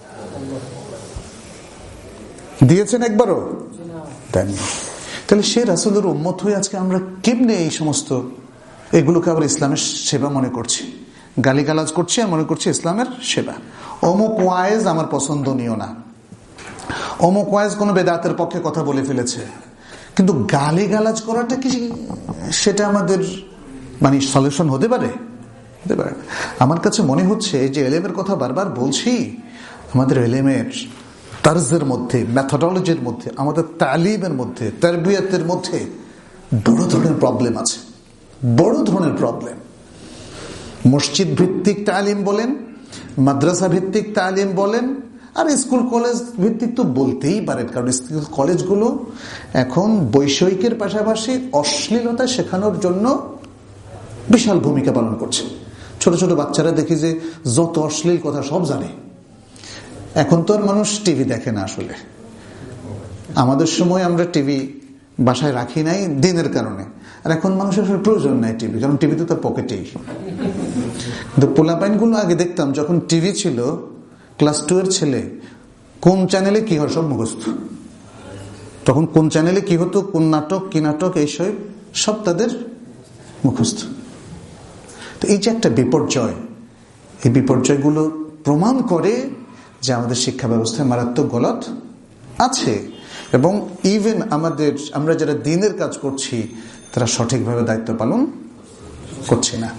দিয়েছেন একবারও? দেননি। তাহলে সে রাসূলের উম্মত হয়ে আজকে আমরা কেমনে এই সমস্ত এগুলোকে আবার ইসলামের সেবা মনে করছি, গালিগালাজ করছি আর মনে করছি ইসলামের সেবা। অমুক ওয়াইজ আমার পছন্দনীয় না, অমুক ওয়াইজ কোনো বেদাতের পক্ষে কথা বলে ফেলেছে, কিন্তু গালিগালাজ করাটা কি সেটা আমাদের মানে সলিউশন হতে পারে? হতে পারে। আমার কাছে মনে হচ্ছে যে এলেমের কথা বারবার বলছি, আমাদের এলেমের তারজের মধ্যে, মেথোডোলজির মধ্যে, আমাদের তালিমের মধ্যে, তারবিয়াতের মধ্যে বড় ধরনের প্রবলেম আছে, বড় ধরনের প্রবলেম। মসজিদ ভিত্তিক তালিম বলেন, মাদ্রাসা ভিত্তিক তালিম বলেন, আর স্কুল কলেজ ভিত্তিক তো বলতেই পারেন, কারণ স্কুল কলেজগুলো এখন বৈষয়িকের পাশাপাশি অশ্লীলতা শেখানোর জন্য বিশাল ভূমিকা পালন করছে। ছোট ছোট বাচ্চারা দেখি যে যত অশ্লীল কথা সব জানে। এখন তো আর মানুষ টিভি দেখে না আসলে। আমাদের সময় আমরা টিভি বাসায় রাখি নাই দিনের কারণে, আর এখন মানুষের প্রয়োজন নাই টিভি, কারণ টিভি তো তার পকেটেই। কিন্তু পোলাপাইনগুলো আগে দেখতাম যখন টিভি ছিল, ক্লাস টু এর ছেলে কোন চ্যানেলে কি হয় সব মুখস্থ। তখন কোন চ্যানেলে কি হতো, কোন নাটক কি নাটক, এইসব সব তাদের মুখস্থ। তো এই যে একটা বিপর্যয়, এই বিপর্যয়গুলো প্রমাণ করে যে আমাদের শিক্ষা ব্যবস্থায় মারাত্মক গলদ আছে, এবং ইভেন আমাদের আমরা যারা দিনের কাজ করছি তারা সঠিকভাবে দায়িত্ব পালন করছি না।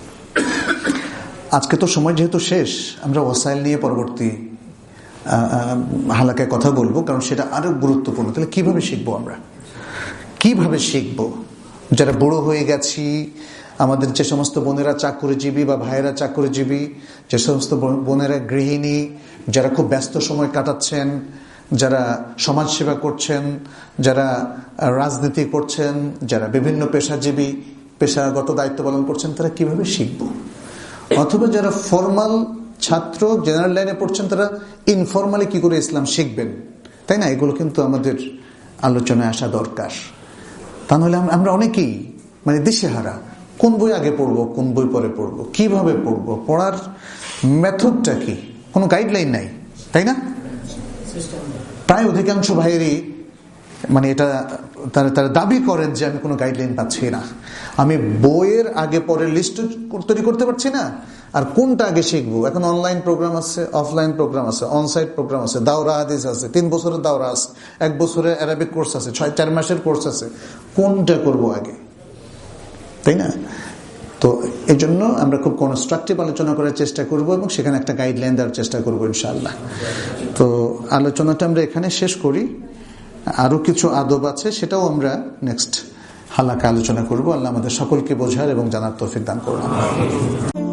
আজকে তো সময় যেহেতু শেষ, আমরা ওয়াসাইল নিয়ে পরবর্তী হালাকায় কথা বলবো, কারণ সেটা আরো গুরুত্বপূর্ণ। তাহলে কিভাবে শিখবো আমরা, কিভাবে শিখবো? যারা বুড়ো হয়ে গেছি, আমাদের যে সমস্ত বোনেরা চাকরিজীবী বা ভাইয়েরা চাকরিজীবী, যে সমস্ত বোনেরা গৃহিণী, যারা খুব ব্যস্ত সময় কাটাচ্ছেন, যারা সমাজসেবা করছেন, যারা রাজনীতি করছেন, যারা বিভিন্ন পেশাজীবী পেশাগত দায়িত্ব পালন করছেন, তারা কিভাবে শিখবো? অথবা যারা ফর্মাল ছাত্র, জেনারেল লাইনে পড়ছেন, তারা ইনফর্মালি কি করে ইসলাম শিখবেন, তাই না? এগুলো কিন্তু আমাদের আলোচনায় আসা দরকার। তা নাহলে আমরা অনেকেই মানে দিশেহারা, কোন বই আগে পড়বো, কোন বই পরে পড়বো, কিভাবে পড়বো, পড়ার মেথডটা কি, কোনো গাইডলাইন নাই, তাই না? প্রায় অধিকাংশ ভাইয়েরই মানে এটা তারা তারা দাবি করেন যে আমি কোনো গাইডলাইন পাচ্ছি না, আমি বইয়ের আগে পরের লিস্ট তৈরি করতে পারছি না, আর কোনটা আগে শিখবো। এখন অনলাইন প্রোগ্রাম আছে, অফলাইন প্রোগ্রাম আছে, অনসাইট প্রোগ্রাম আছে, দাওরা হাদিস আছে, তিন বছরের দাওরা আছে, এক বছরের অ্যারাবিক কোর্স আছে, ছয় চার মাসের কোর্স আছে, কোনটা করবো আগে, তাই না? তো এই জন্য আমরা খুব কনস্ট্রাকটিভ আলোচনা করার চেষ্টা করব এবং সেখানে একটা গাইডলাইন দেওয়ার চেষ্টা করবো ইনশাআল্লাহ। তো আলোচনাটা আমরা এখানে শেষ করি, আরো কিছু আদব আছে সেটাও আমরা নেক্সট হালাকা আলোচনা করব। আল্লাহ আমাদের সকলকে বোঝার এবং জানার তৌফিক দান করুন।